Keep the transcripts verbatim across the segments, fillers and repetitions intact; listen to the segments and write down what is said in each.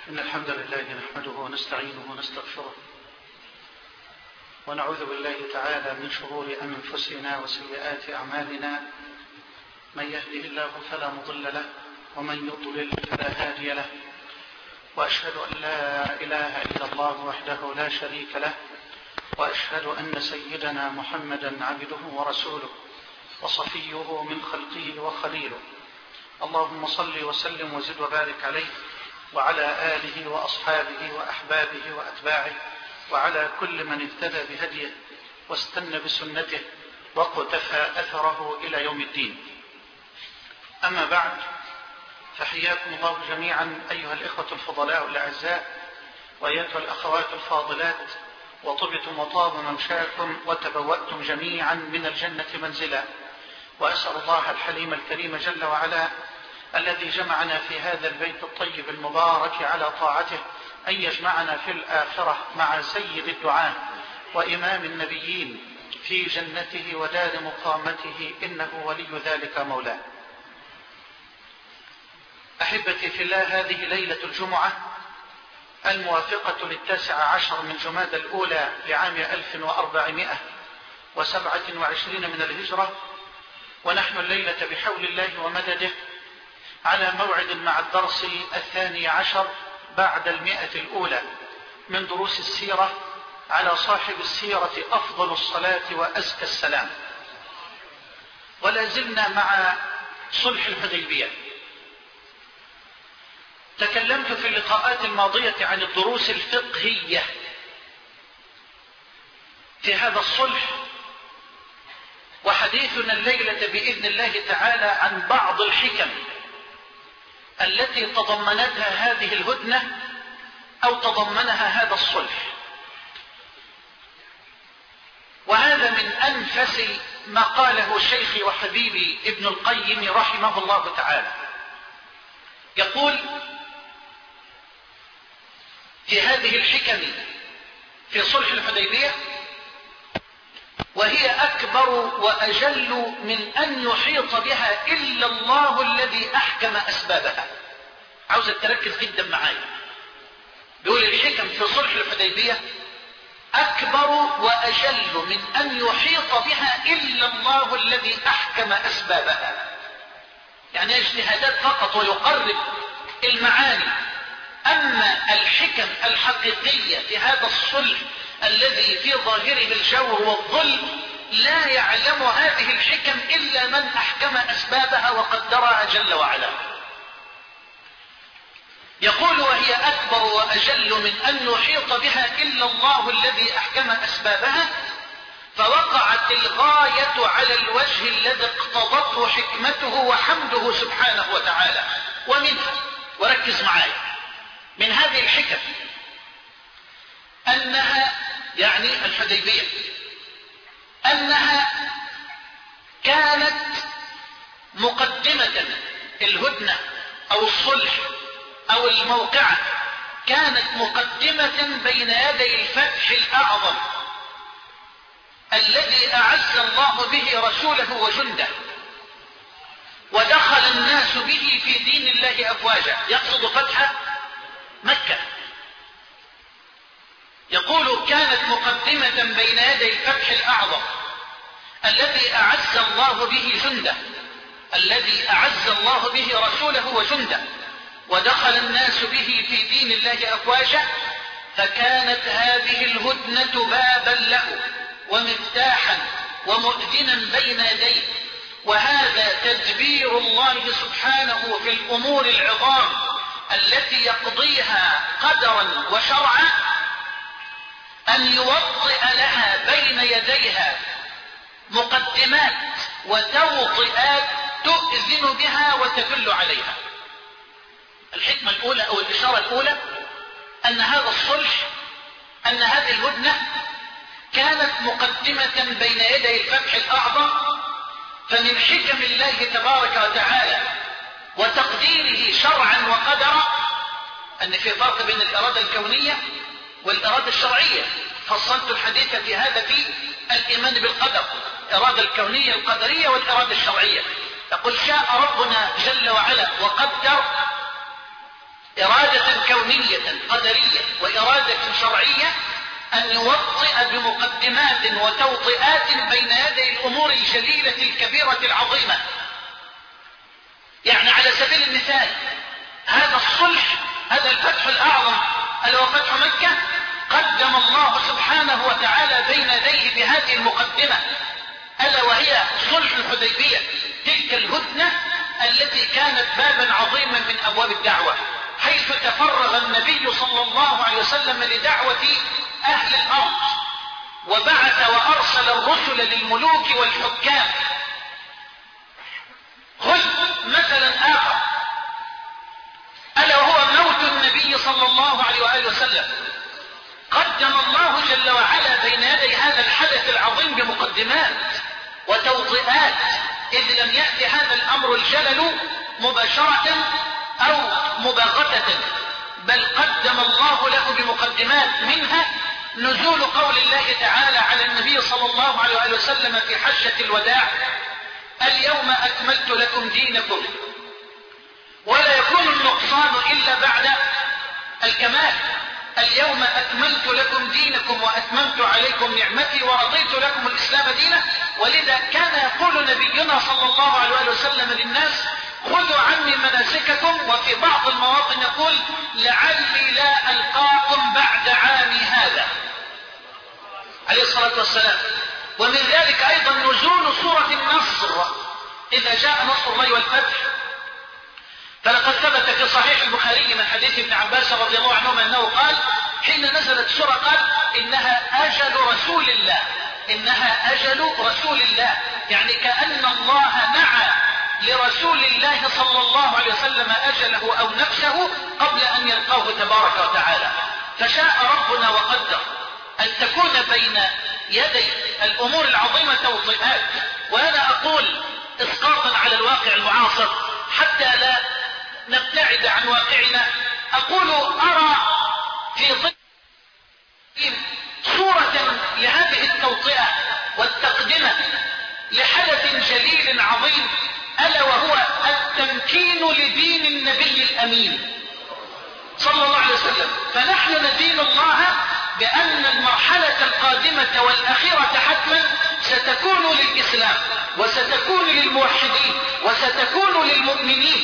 إن الحمد لله نحمده ونستعينه ونستغفره ونعوذ بالله تعالى من شرور أنفسنا وسيئات أعمالنا. من يهده الله فلا مضل له ومن يضلل فلا هادي له، وأشهد أن لا إله إلا الله وحده لا شريك له، وأشهد أن سيدنا محمدا عبده ورسوله وصفيه من خلقه وخليله. اللهم صل وسلم وزد وبارك عليه وعلى آله وأصحابه وأحبابه وأتباعه وعلى كل من اهتدى بهديه واستنى بسنته واقتفى أثره إلى يوم الدين. أما بعد، فحياكم الله جميعا أيها الإخوة الفضلاء الأعزاء وأيتها الأخوات الفاضلات، وطبتم وطاب ممشاكم وتبوأتم جميعا من الجنة منزلا. وأسأل الله الحليم الكريم جل وعلا الذي جمعنا في هذا البيت الطيب المبارك على طاعته أن يجمعنا في الآخرة مع سيد الدعاة وإمام النبيين في جنته ودار مقامته، إنه ولي ذلك مولاه. أحبتي في الله، هذه ليلة الجمعة الموافقة للتاسع عشر من جمادى الأولى لعام ألف وأربعمائة وسبعة وعشرين من الهجرة، ونحن الليلة بحول الله ومدده على موعد مع الدرس الثاني عشر بعد المئة الأولى من دروس السيرة على صاحب السيرة أفضل الصلاة وأزكى السلام. ولا زلنا مع صلح الحديبية. تكلمت في اللقاءات الماضية عن الدروس الفقهية في هذا الصلح، وحديثنا الليلة بإذن الله تعالى عن بعض الحكم التي تضمنتها هذه الهدنة أو تضمنها هذا الصلح. وهذا من أنفس ما قاله شيخي وحبيبي ابن القيم رحمه الله تعالى. يقول في هذه الحكم في صلح الحديبية: وهي أكبر وأجل من أن يحيط بها إلا الله الذي أحكم أسبابها. عاوزك تركز جدا معايا. بيقول الحكم في صلح الحديبية أكبر وأجل من أن يحيط بها إلا الله الذي أحكم أسبابها. يعني اجتهادات فقط ويقرب المعاني. أما الحكم الحقيقية في هذا الصلح الذي في ظاهره الجور والظلم لا يعلم هذه الحكم إلا من أحكم أسبابها وقدرها جل وعلا. يقول: وهي أكبر وأجل من أن يحيط بها إلا الله الذي أحكم أسبابها، فوقعت الغاية على الوجه الذي اقتضته حكمته وحمده سبحانه وتعالى. ومنها، وركز معايا، من هذه الحكم أنها، يعني الحديبية، أنها كانت مقدمة الهدنة أو الصلح أو الموقعة، كانت مقدمة بين يدي الفتح الأعظم الذي أعز الله به رسوله وجنده، ودخل الناس به في دين الله أفواجا. يقصد فتح مكة. يقول: كانت مقدمة بين يدي الفتح الأعظم الذي أعز الله به جنده، الذي أعز الله به رسوله وجنده، ودخل الناس به في دين الله أفواجا. فكانت هذه الهدنة بابا له ومفتاحا ومؤذنا بين يديه. وهذا تدبير الله سبحانه في الأمور العظام التي يقضيها قدرا وشرعا، أن يوطئ لها بين يديها مقدمات وتوطئات تؤذن بها وتدل عليها. الحكمة الأولى أو الإشارة الأولى أن هذا الصلح، أن هذه الهدنة كانت مقدمة بين يدي الفتح الأعظم. فمن حكم الله تبارك وتعالى وتقديره شرعا وقدرا أن في فرق بين الإرادة الكونية والإرادة الشرعية. فصلت الحديث في هذا في الإيمان بالقدر، الإرادة الكونية القدرية والإرادة الشرعية. يقول: شاء ربنا جل وعلا وقدر إرادة كونية قدرية وإرادة شرعية أن يوطئ بمقدمات وتوطئات بين يدي الأمور الجليلة الكبيرة العظيمة. يعني على سبيل المثال هذا الصلح، هذا الفتح الأعظم ألا هو فتح مكة، قدم الله سبحانه وتعالى بين يديه بهذه المقدمة ألا وهي صلح الحديبية، تلك الهدنة التي كانت بابا عظيما من أبواب الدعوة، حيث تفرغ النبي صلى الله عليه وسلم لدعوة أهل الأرض، وبعث وأرسل الرسل للملوك والحكام. خذ مثلا آخر ألا وهو موت النبي صلى الله عليه وآله وسلم، قدم الله جل وعلا بين يدي هذا الحدث العظيم بمقدمات وتوطئات، إذ لم يأتي هذا الأمر الجلل مباشرة أو مباغتة، بل قدم الله له بمقدمات، منها نزول قول الله تعالى على النبي صلى الله عليه وآله وسلم في حجة الوداع: اليوم أكملت لكم دينكم. ولا يكون النقصان إلا بعد الكمال. اليوم أكملت لكم دينكم وأتممت عليكم نعمتي ورضيت لكم الإسلام دينا. ولذا كان يقول نبينا صلى الله عليه وآله وسلم للناس: خذوا عني مناسككم. وفي بعض المواطن يقول: لعلي لا ألقاكم بعد عامي هذا، عليه الصلاة والسلام. ومن ذلك أيضا نزول سورة النصر إذا جاء نصر الله والفتح، فلقد ثبت في صحيح البخاري من حديث ابن عباس رضي الله عنهما أنه قال حين نزلت سورة قال: إنها أجل رسول الله، إنها أجل رسول الله، يعني كأن الله نعى لرسول الله صلى الله عليه وسلم أجله أو نفسه قبل أن يلقاه تبارك وتعالى. فشاء ربنا وقدر أن تكون بين يدي الأمور العظيمة توطئات. وأنا أقول إسقاطا على الواقع المعاصر حتى لا نبتعد عن واقعنا، أقول أرى في ضمن صورة لهذه التوطئة والتقدمة لحدث جليل عظيم، ألا وهو التمكين لدين النبي الأمين صلى الله عليه وسلم. فنحن ندين الله بأن المرحلة القادمة والأخيرة حتما ستكون للإسلام وستكون للموحدين وستكون للمؤمنين.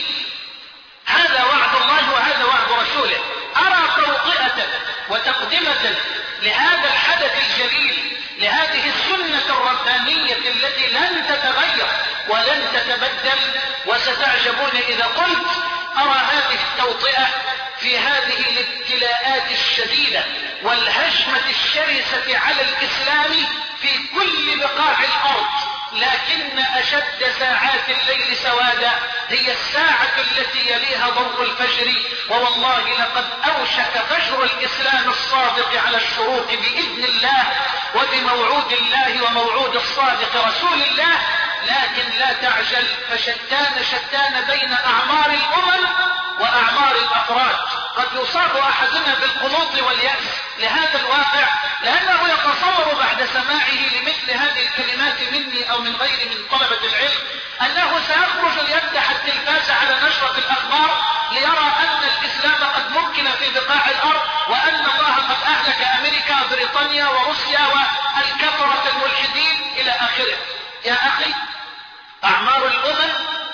هذا وعد الله وهذا وعد رسوله. أرى توطئة وتقدمة لهذا الحدث الجليل، لهذه السنة الربانية التي لن تتغير ولن تتبدل. وستعجبون إذا قلت أرى هذه التوطئة في هذه الابتلاءات الشديدة والهجمة الشرسة على الإسلام في كل بقاع الأرض. لكن أشد ساعات الليل سوادا هي الساعة التي يليها ضوء الفجر، ووالله لقد أوشك فجر الإسلام الصادق على الشروق بإذن الله وبموعود الله وموعود الصادق رسول الله. لكن لا تعجل، فشتان شتان بين أعمار الأمم وأعمار الأفراد. قد يصاب أحدنا بالقنوط واليأس لهذا الواقع، لأنه يتصور بعد سماعه لمثل هذه الكلمات مني أو من غير من طلبة العلم أنه سيخرج ليفتح التلفاز على نشرة الأخبار ليرى أن الإسلام قد ممكن في بقاع الأرض، وأن الله قد أهلك أمريكا وبريطانيا وروسيا والكفرة الملحدين إلى آخره. يا أخي، أعمار الأمم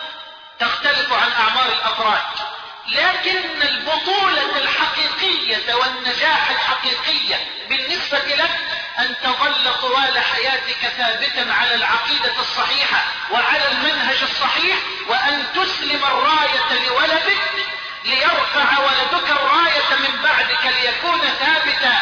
تختلف عن أعمار الأفراد، لكن البطولة الحقيقية والنجاح الحقيقية بالنسبة لك أن تظل طوال حياتك ثابتا على العقيدة الصحيحة وعلى المنهج الصحيح، وأن تسلم الراية لولدك ليرفع ولدك الراية من بعدك ليكون ثابتا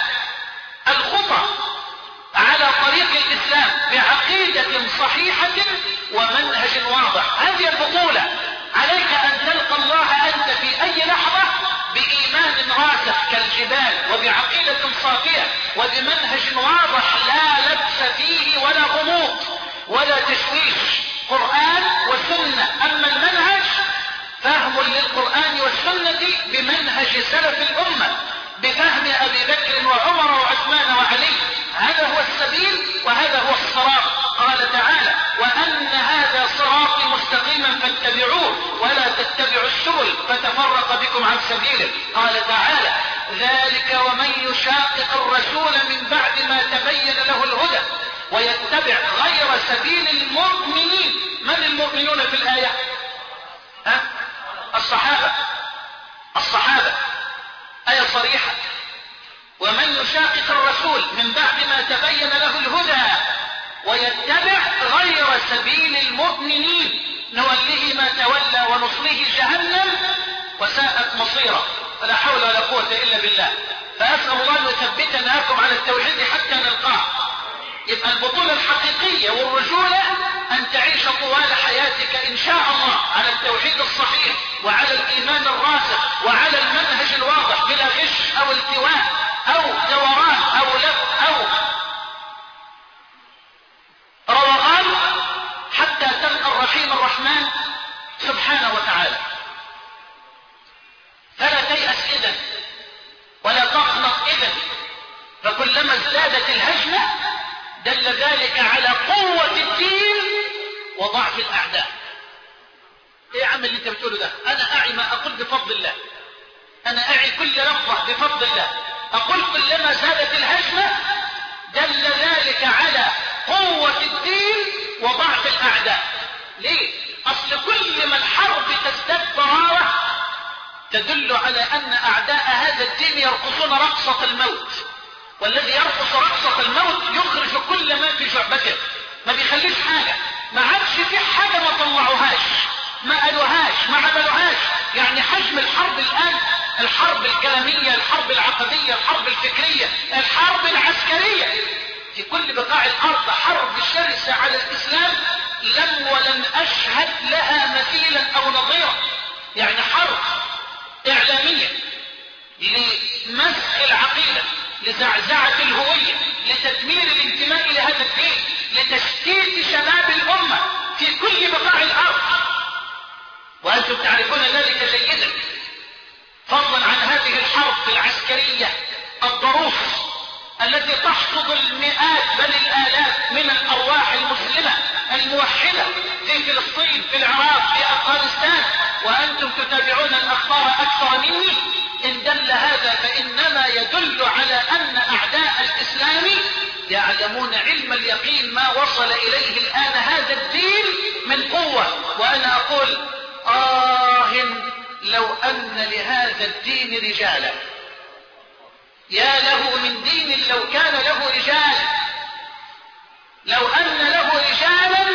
الخطى على طريق الإسلام بعقيدة صحيحة ومنهج واضح. هذه البطولة. عليك أن تلقى الله أنت في أي لحظة بإيمان راسخ كالجبال وبعقيدة صافية وبمنهج واضح لا لبس فيه ولا غموض ولا تشويش، قرآن وسنة. أما المنهج فهم للقرآن والسنة بمنهج سلف الأمة، بفهم أبي بكر وعمر وعثمان وعلي. هذا هو السبيل وهذا هو الصراط. قال تعالى: وأن هذا صراطي مستقيما مستقيما فاتبعوه ولا تتبعوا السبل فتفرق بكم عن سبيله. قال تعالى: ذلك ومن يشاقق الرسول من بعد ما تبين له الهدى ويتبع غير سبيل المؤمنين. من المؤمنون في الآية؟ ها؟ الصحابة. الصحابة آية صريحة: ومن يشاقق الرسول من بعد ما تبين له الهدى ويتبع غير سبيل المؤمنين نوله ما تولى ونصله جهنم وساءت مصيرا. فلا حول ولا قوة إلا بالله. فأسأل الله أن يثبتنا لكم على التوحيد حتى نلقاه. يبقى البطولة الحقيقية والرجولة أن تعيش طوال حياتك إن شاء الله على التوحيد الصحيح وعلى الإيمان الراسخ وعلى المنهج الواضح بلا غش أو التواء أو دوران أو لف أو روغان، حتى تلقى الرحيم الرحمن سبحانه وتعالى. فلا تيأس إذن ولا تقنط إذن، فكلما ازدادت الهجمة دل ذلك على قوة الدين وضعف الأعداء. ايه يا عم اللي انت بتقوله ده؟ انا اعي ما اقول بفضل الله، انا اعي كل لفظة بفضل الله. اقول كلما زادت الهجمة دل ذلك على قوة الدين وضعف الأعداء. ليه؟ أصل كل ما الحرب تزداد ضرارة تدل على أن أعداء هذا الدين يرقصون رقصة الموت، والذي يرقص رقصة الموت يخرج كل ما في جعبته، ما بيخليش حاجة، ما عادش في حاجة ما طلعوهاش، ما قالوهاش، ما عملوهاش. يعني حجم الحرب الآن، الحرب الكلامية، الحرب العقدية، الحرب الفكرية، الحرب العسكرية في كل بقاع الأرض حرب شرسة على الإسلام لم ولن أشهد لها مثيلا أو نظيرا. يعني حرب إعلامية لمسخ العقيدة، لزعزعة الهوية، لتدمير الانتماء إلى هذا الدين، لتشتيت شباب الأمة في كل بقاع الأرض، وأنتم تعرفون ذلك جيدا. فضلا عن هذه الحرب العسكرية الضروس التي تحصد المئات بل الآلاف من الأرواح المسلمة الموحدة في فلسطين، في العراق، في أفغانستان، وأنتم تتابعون الأخبار أكثر مني. إن دل هذا فإنما يدل على أن أعداء الإسلام يعلمون علم اليقين ما وصل إليه الآن هذا الدين من قوة. وأنا أقول آه لو أن لهذا الدين رجالا، يا له من دين لو كان له رجال، لو أن له رجالا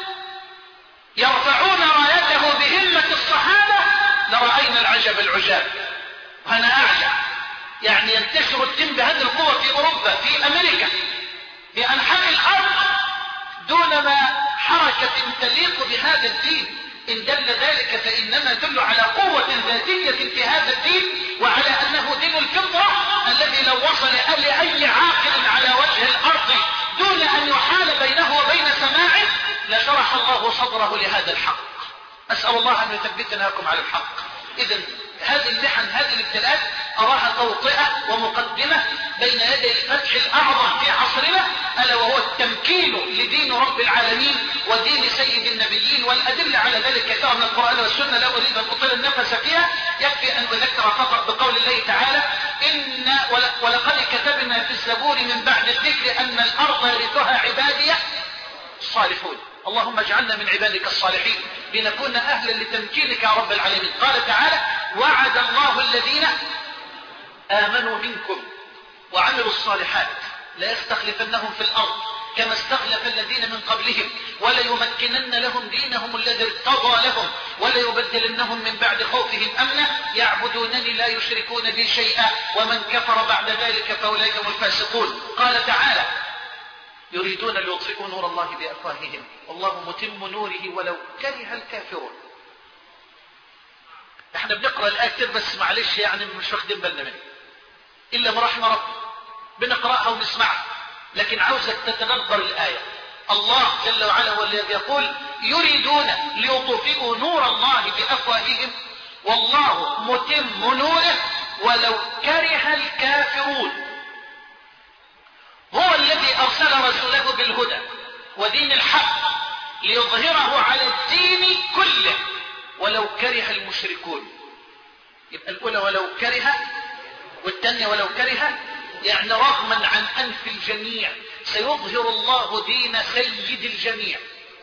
يرفعون رايته بهمة الصحابة لرأينا العجب العجاب. وأنا أعجب، يعني ينتشر الدين بهذه القوة في أوروبا، في أمريكا، في أنحاء الأرض دون ما حركة تليق بهذا الدين. إن دل ذلك فإنما يدل على قوة ذاتية في هذا الدين، وعلى أنه دين الفطرة الذي لو وصل لأي عاقل على وجه الأرض دون أن يحال بينه وبين سماعه لشرح الله صدره لهذا الحق. أسأل الله أن يثبتنا لكم على الحق. إذن هذه المحن، هذه الابتلاءات أراها توطئة ومقدمة بين يدي الفتح الأعظم في عصرنا، ألا وهو التمكين لدين رب العالمين ودين سيد النبيين، والأدلة على ذلك كثيرة من القرآن والسنة لا أريد أن أطيل النفس فيها، يكفي أن أذكر فقط بقول الله تعالى: إن ولقد كتبنا في الزبور من بعد الذكر أن الأرض يرثها عبادي الصالحون. اللهم اجعلنا من عبادك الصالحين لنكون أهلا لتمكينك يا رب العالمين. قال تعالى: وعد الله الذين آمنوا منكم وعملوا الصالحات ليستخلفنهم في الأرض كما استخلف الذين من قبلهم وليمكنن لهم دينهم الذي ارتضى لهم وليبدلنهم من بعد خوفهم أمنا يعبدونني لا يشركون بي شيئا ومن كفر بعد ذلك فأولئك هم الفاسقون. قال تعالى: يريدون ليطفئوا نور الله بأفواههم والله متم نوره ولو كره الكافرون. احنا بنقرأ الآية كتير بس معلش يعني مش واخدين بالنا منها إلا من رحم ربي، بنقرأها ونسمعها، لكن عاوزك تتدبر الآية. الله جل وعلا هو الذي يقول: يريدون ليطفئوا نور الله بأفواههم والله متم نوره ولو كره الكافرون. هو الذي أرسل رسوله بالهدى ودين الحق ليظهره على الدين كله ولو كره المشركون. يبقى الأولى ولو كره، والثانية ولو كره، يعني رغما عن أنف الجميع سيظهر الله دين سيد الجميع.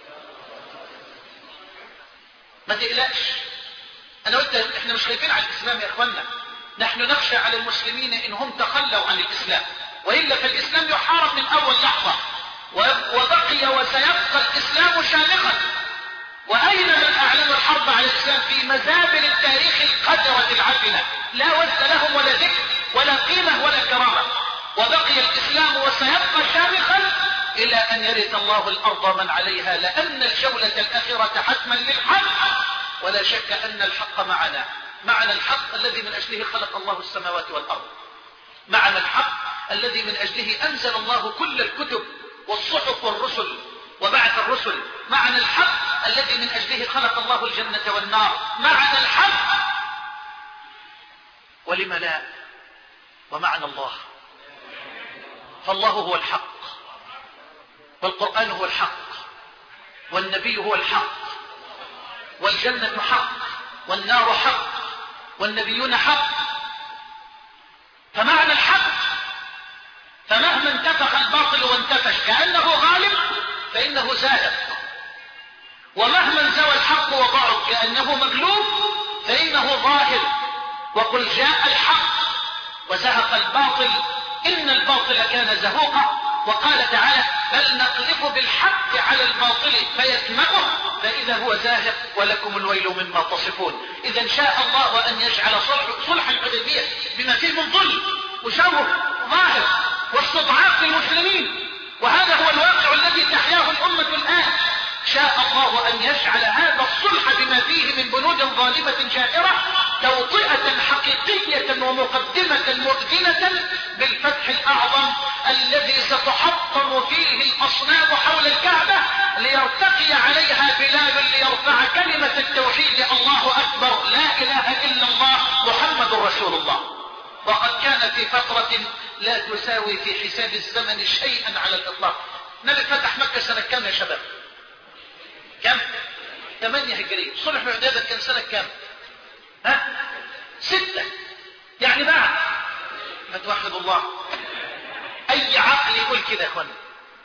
ما تقلقش، أنا قلت إحنا مش خايفين على الإسلام يا إخوانا، نحن نخشى على المسلمين إنهم تخلوا عن الإسلام، وإلا فالإسلام يحارب من أول لحظة، وبقي وسيبقى الإسلام شامخا. وأين من أعلن الحرب على الإسلام؟ في مزابل التاريخ القذرة العفنة، لا وزن لهم ولا ذكر ولا قيمة ولا كرامة. وبقي الإسلام وسيبقى شامخا إلى أن يرث الله الأرض من عليها، لأن الجولة الأخيرة حتما للحق، ولا شك أن الحق معنا، معنا الحق الذي من أجله خلق الله السماوات والأرض، معنا الحق الذي من أجله أنزل الله كل الكتب والصحف والرسل وبعث الرسل، معنا الحق الذي من أجله خلق الله الجنة والنار، معنا الحق، ولم لا؟ ومعنا الله، فالله هو الحق، والقرآن هو الحق، والنبي هو الحق، والجنة حق، والنار حق، والنبيون حق، فمعنى الحق. فمهما انتفخ الباطل وانتفش كأنه غالب فإنه زاهق، ومهما انزوى الحق وضعف كأنه مغلوب فإنه ظاهر. وقل جاء الحق وزهق الباطل إن الباطل كان زهوقا. وقال تعالى بل نقذف بالحق على الباطل فيدمغه فإذا هو زاهق ولكم الويل مما تصفون. إذا شاء الله أن يجعل صلح, صلح الحديبية بما فيه من ظلم وشر ظاهر واستضعاف للمسلمين، وهذا هو الواقع الذي تحياه الأمة الآن. شاء الله أن يجعل هذا الصلح بما فيه من بنود ظالمة جائرة توطئة حقيقية ومقدمة مؤذنة بالفتح الأعظم الذي ستحطم فيه الأصنام حول الكعبة ليرتقي عليها بلال ليرفع كلمة التوحيد الله أكبر لا إله إلا الله محمد رسول الله. وقد كان في فترة لا تساوي في حساب الزمن شيئا على الإطلاق. نبي فتح مكة سنة كم يا شباب؟ كم؟ ثمانية هجرية. صلح الحديبية كان سنة كم؟ ها؟ ستة. يعني بعد ما توحد الله. أي عقل يقول كده يا اخوانا؟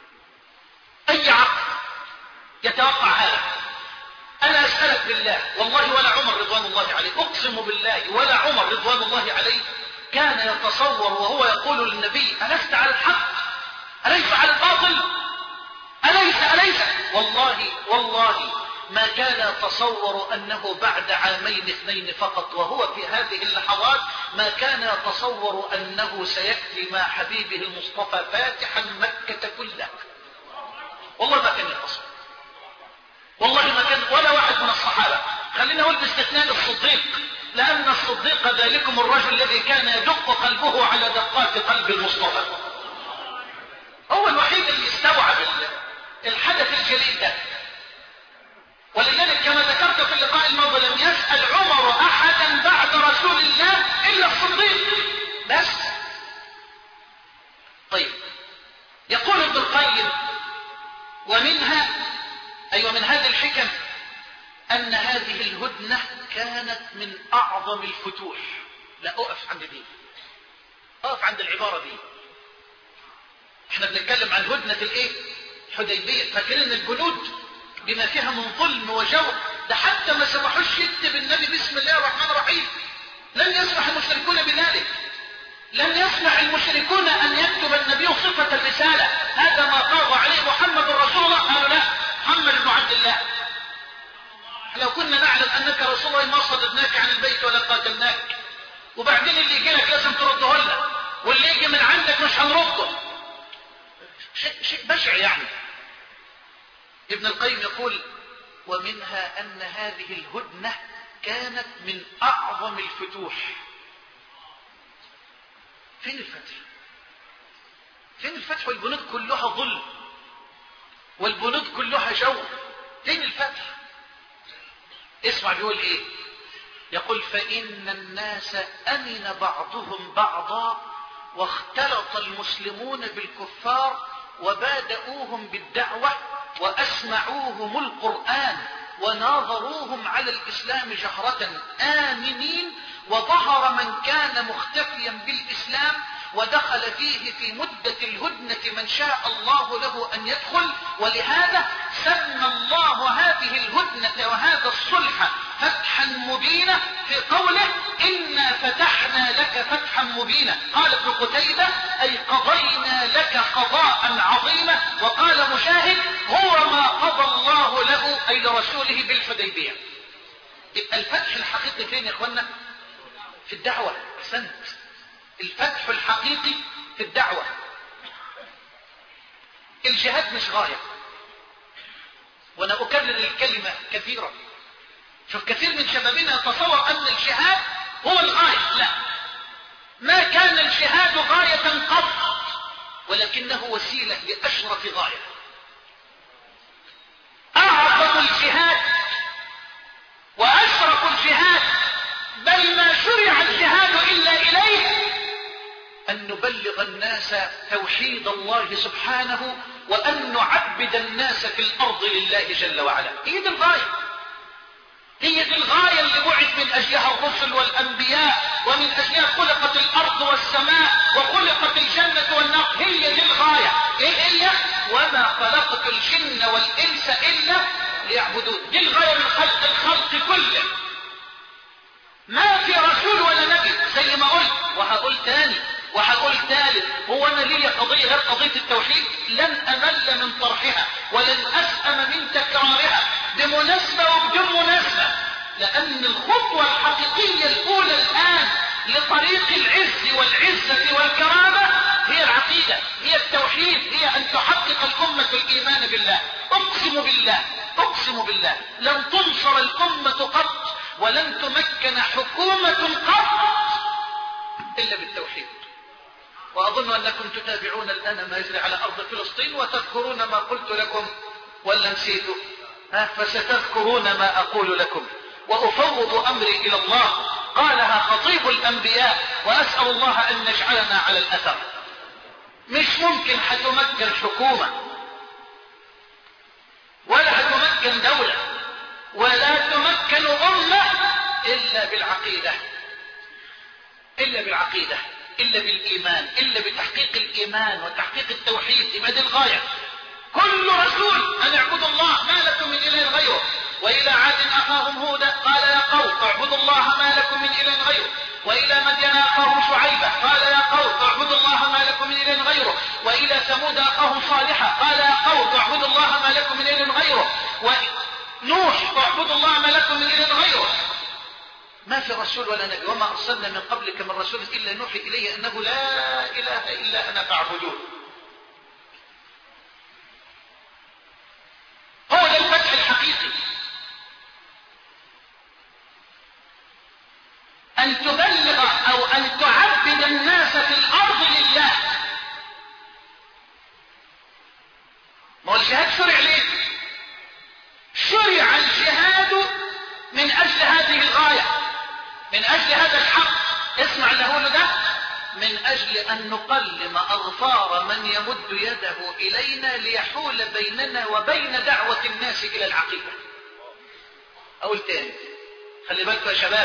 أي عقل يتوقع هذا؟ أنا أسألك بالله والله ولا عمر رضوان الله عليه، أقسم بالله ولا عمر رضوان الله عليه كان يتصور وهو يقول للنبي ألست على الحق؟ أليس على الباطل؟ أليس أليس والله والله ما كان يتصور أنه بعد عامين اثنين فقط وهو في هذه اللحظات ما كان يتصور أنه سيأتي مع حبيبه المصطفى فاتحا مكة كلها. والله ما كان يتصور، والله ما كان ولا واحد من الصحابة. خلينا نقول باستثناء الصديق، لأن الصديق ذلكم الرجل الذي كان يدق قلبه على دقات قلب المصطفى، هو الوحيد اللي استوعب الحدث الجليل ده. ولذلك كما ذكرت في اللقاء الماضي لم يسأل عمر أحدا بعد رسول الله إلا الصديق بس. طيب يقول ابن القيم ومنها أي ومن هذه الحكم أن هذه الهدنة كانت من أعظم الفتوح. لا أقف عند دي، أقف عند العبارة دي. احنا بنتكلم عن هدنة الايه؟ حديبية. فاكرين الجنود بما فيها من ظلم وجور، ده حتى ما سمحوش يكتب النبي بسم الله الرحمن الرحيم، لن يسمح المشركون بذلك، لن يسمح المشركون أن يكتب النبي صفة الرسالة. هذا ما قاضى عليه محمد رسول الله. قالوا لا، محمد بن عبد الله. لو كنا نعلم أنك رسول الله ما صددناك عن البيت ولا قاتلناك. وبعدين اللي يجي لك لازم ترده لنا، واللي يجي من عندك مش هنرده. شيء, شيء بشع يعني. ابن القيم يقول ومنها أن هذه الهدنة كانت من أعظم الفتوح. فين الفتح؟ فين الفتح والبنود كلها ظلم والبنود كلها جور؟ فين الفتح؟ اسمع بيقول ايه؟ يقول فإن الناس أمن بعضهم بعضا واختلط المسلمون بالكفار وبادؤوهم بالدعوة وأسمعوهم القرآن وناظروهم على الإسلام جهرة آمنين، وظهر من كان مختفيا بالإسلام ودخل فيه في مدة الهدنة من شاء الله له أن يدخل. ولهذا سمى الله هذه الهدنة وهذا الصلح فتحا مبينا في قوله إنا فتحنا لك فتحا مبينا. قال ابن قتيبة أي قضينا لك قضاء عظيما. وقال مجاهد هو ما قضى الله له أي لرسوله بالحديبية. يبقى الفتح الحقيقي فين يا اخوانا؟ في الدعوة. أحسنت، الفتح الحقيقي في الدعوة. الجهاد مش غاية، وانا اكرر الكلمة كثيرا. شوف كثير من شبابنا يتصور ان الجهاد هو الغاية. لا، ما كان الجهاد غاية قط، ولكنه وسيلة لأشرف غاية. اعظم الجهاد واشرف الجهاد، بل ما شرع الجهاد الا اليه، أن نبلغ الناس توحيد الله سبحانه، وأن نعبد الناس في الأرض لله جل وعلا. هي دي الغاية، هي دي الغاية اللي بعث من أجلها الرسل والأنبياء، ومن أجلها خلقت الأرض والسماء وخلقت الجنة والنار. هي دي الغاية. إيه هي؟ وما خلقت الجن والإنس إلا ليعبدون. دي الغاية من خلق الخلق كله. ما في رسول ولا نبي زي ما قلت، وهقول تاني وهقول ثالث، هو انا لي قضية غير قضية التوحيد؟ لن امل من طرحها ولن اسأم من تكرارها، بمناسبة وبدون مناسبة. لان الخطوة الحقيقية الاولى الان لطريق العز والعزة والكرامة هي العقيدة، هي التوحيد، هي ان تحقق الامة الايمان بالله. اقسم بالله اقسم بالله لن تنصر الامة قط، ولن تمكن حكومة قط الا بالتوحيد. وأظن أنكم تتابعون الآن ما يجري على أرض فلسطين، وتذكرون ما قلت لكم ولا نسيتوا؟ فستذكرون ما أقول لكم. وأفوض أمري إلى الله، قالها خطيب الأنبياء، وأسأل الله أن نجعلنا على الأثر. مش ممكن هتمكن حكومة ولا هتمكن دولة ولا تمكن أمة إلا بالعقيدة، إلا بالعقيدة، إلا بالإيمان، إلا بتحقيق الإيمان وتحقيق التوحيد. يبقى دي الغاية. كل رسول أن اعبدوا الله ما لكم من إله غيره. وإلى عاد أخاهم هودا قال يا قوم اعبدوا الله ما لكم من إله غيره. وإلى مدين أخاهم شعيبة قال يا قوم اعبدوا الله ما لكم من إله غيره. وإلى ثمود أخاهم صالحا قال يا قوم اعبدوا الله ما لكم من إله غيره. ونوح اعبدوا الله ما لكم من إله غيره. ما في رسول ولا نبي وما أرسلنا من قبلك من رسول إلا نوحي إليه أنه لا إله إلا أنا فاعبدون. هو ده الفتح الحقيقي، أن تبلغ أو أن تعبد الناس في الأرض لله. ما هو الجهاد شرع ليه؟ شرع الجهاد من أجل هذه الغاية، من أجل هذا الحق. اسمع اللي هقوله ده، من أجل أن نقلم أظفار من يمد يده إلينا ليحول بيننا وبين دعوة الناس إلى العقيدة. أقول تاني، خلي بالكم يا شباب،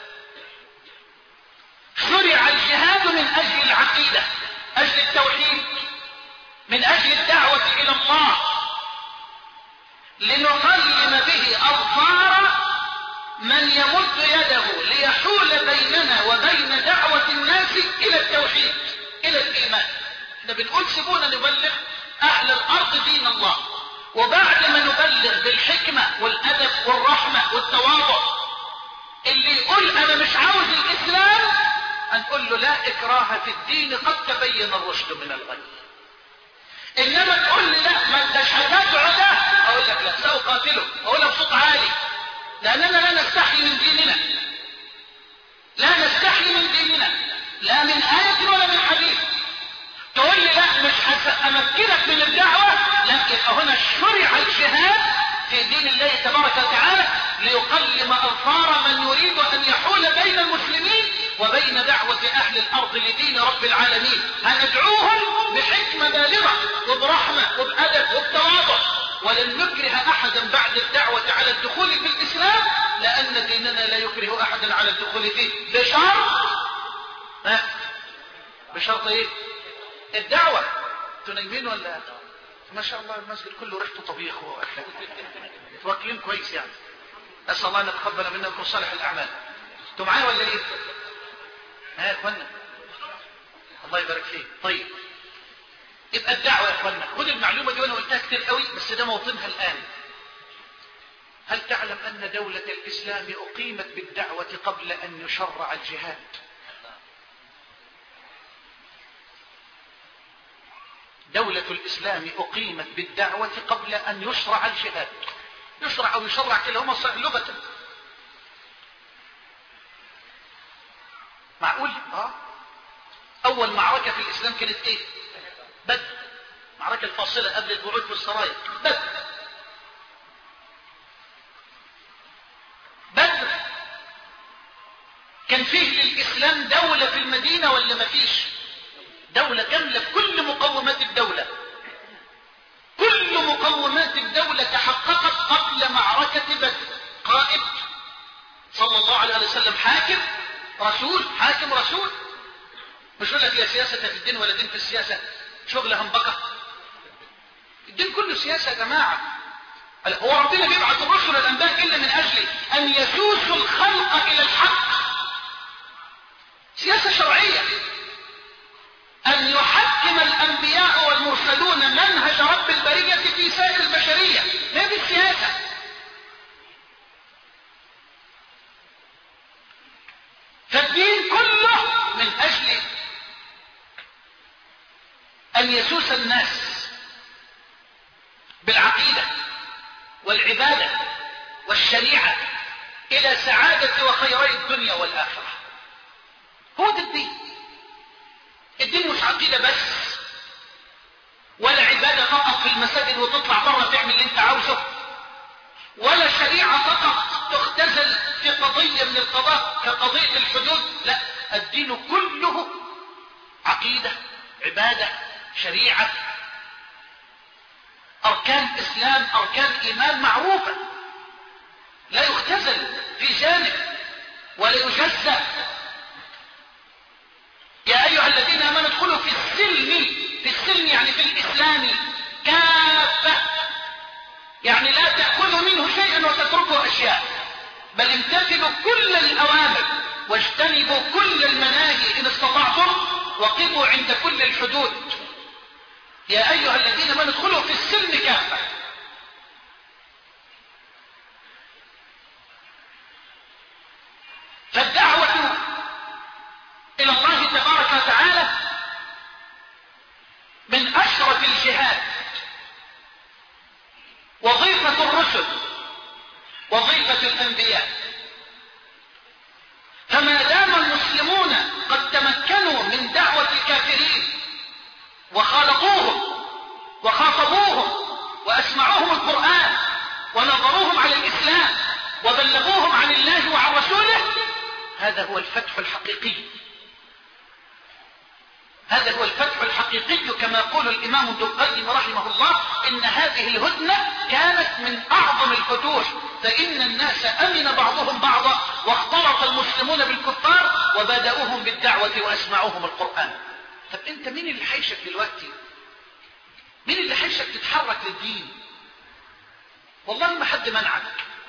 شرع الجهاد من أجل العقيدة، أجل التوحيد، من أجل الدعوة إلى الله، لنقلم به أظفار من يمد يده ليحول بيننا وبين دعوة الناس إلى التوحيد، إلى الإيمان. احنا بنقول سيبونا نبلغ أهل الأرض دين الله، وبعد ما نبلغ بالحكمة والأدب والرحمة والتواضع، اللي يقول أنا مش عاوز الإسلام هنقول له لا إكراه في الدين قد تبين الرشد من الغي. إنما تقول لي لا ما انتش هتدعو ده، أقول لك لا سأقاتله، أقولها بصوت عالي، لأننا لا نستحي من ديننا، لا نستحي من ديننا، لا من آية ولا من حديث. تقول لي لا مش هأمكنك من الدعوة، لا، يبقى هنا شرع الجهاد في دين الله تبارك وتعالى ليقلم أظفار من يريد أن يحول بين المسلمين وبين دعوة أهل الأرض لدين رب العالمين. هندعوهم بحكمة بالغة وبرحمة وبأدب وبتواضع، ولن نكره أحدا بعد الدعوة على الدخول في الإسلام، لأن ديننا لا يكره أحدا على الدخول فيه بشرط ها بشرط ايه؟ الدعوة. انتوا نايمين ولا؟ ما شاء الله المسجد كله ريحته طبيخ واكلين كويس يعني. أسأل الله أن يتقبل منا ويكون صالح الأعمال. انتوا معايا ولا ايه؟ ها يا اخوانا الله يبارك فيك. طيب يبقى الدعوة يا اخوانا، خد المعلومة دي وانا قلتها كتير قوي بس ده موطنها الآن. هل تعلم أن دولة الإسلام أقيمت بالدعوة قبل أن يشرع الجهاد؟ دولة الإسلام أقيمت بالدعوة قبل أن يشرع الجهاد. يشرع أو يشرع كلاهما صحيح لغة. معقول؟ آه. أول معركة في الإسلام كانت إيه؟ بدر. معركة الفاصلة قبل البعوث والسرايا. بدر. بدر كان فيه للإسلام دولة في المدينة ولا ما فيش؟ دولة كاملة بكل مقومات الدولة. كل مقومات الدولة تحققت قبل معركة بدر. قائد صلى الله عليه وسلم، حاكم رسول، حاكم رسول. مش يقول لك لا سياسة في الدين ولا دين في السياسة، شغل همبكة. الدين كله سياسة يا جماعة. هو ربنا بيبعث الرسل والأنبياء إلا من أجل أن يسوسوا الخلق إلى الحق. سياسة شرعية، أن يحكم الأنبياء والمرسلون منهج رب البرية في سائر البشرية. هذه السياسة. فالدين كله من أجل أن يسوس الناس بالعقيدة والعبادة والشريعة إلى سعادة وخيري الدنيا والآخرة. هو ده الدين. الدين مش عقيدة بس ولا عبادة فقط في المساجد وتطلع بره تعمل اللي انت عاوزه، ولا شريعة فقط تختزل في قضية من القضاء كقضية الحدود. لا، الدين كله عقيدة، عبادة، شريعة، أركان إسلام، أركان إيمان معروفة لا يختزل في جانب ولا يجزأ. يا أيها الذين آمنوا ادخلوا في السلم، في السلم يعني في الإسلام كافة، يعني لا تأخذوا منه شيئا وتتركوا أشياء، بل امتثلوا كل الأوامر واجتنبوا كل المناهي إن استطعتم، وقفوا عند كل الحدود. يا أيها الذين آمنوا ادخلوا في السلم كافة. فالدعوة إلى الله تبارك وتعالى من أشرف الجهاد، وظيفة الرسل، وظيفة الأنبياء. فما دام المسلمون قد تمكنوا من دعوة الكافرين وخالطوهم وخاطبوهم وأسمعوهم القرآن ونظروهم على الإسلام وبلغوهم عن الله وعن رسوله، هذا هو الفتح الحقيقي. هذا هو الفتح الحقيقي كما يقول الإمام ابن القيم رحمه الله: إن هذه الهدنة كانت من أعظم الفتوح، فإن الناس أمن بعضهم بعضا واختلط المسلمون بالكفار وبدأوهم بالدعوة وأسمعوهم القرآن. طب أنت مين اللي حيشك دلوقتي؟ مين اللي حيشك تتحرك للدين؟ والله ما حد منعك.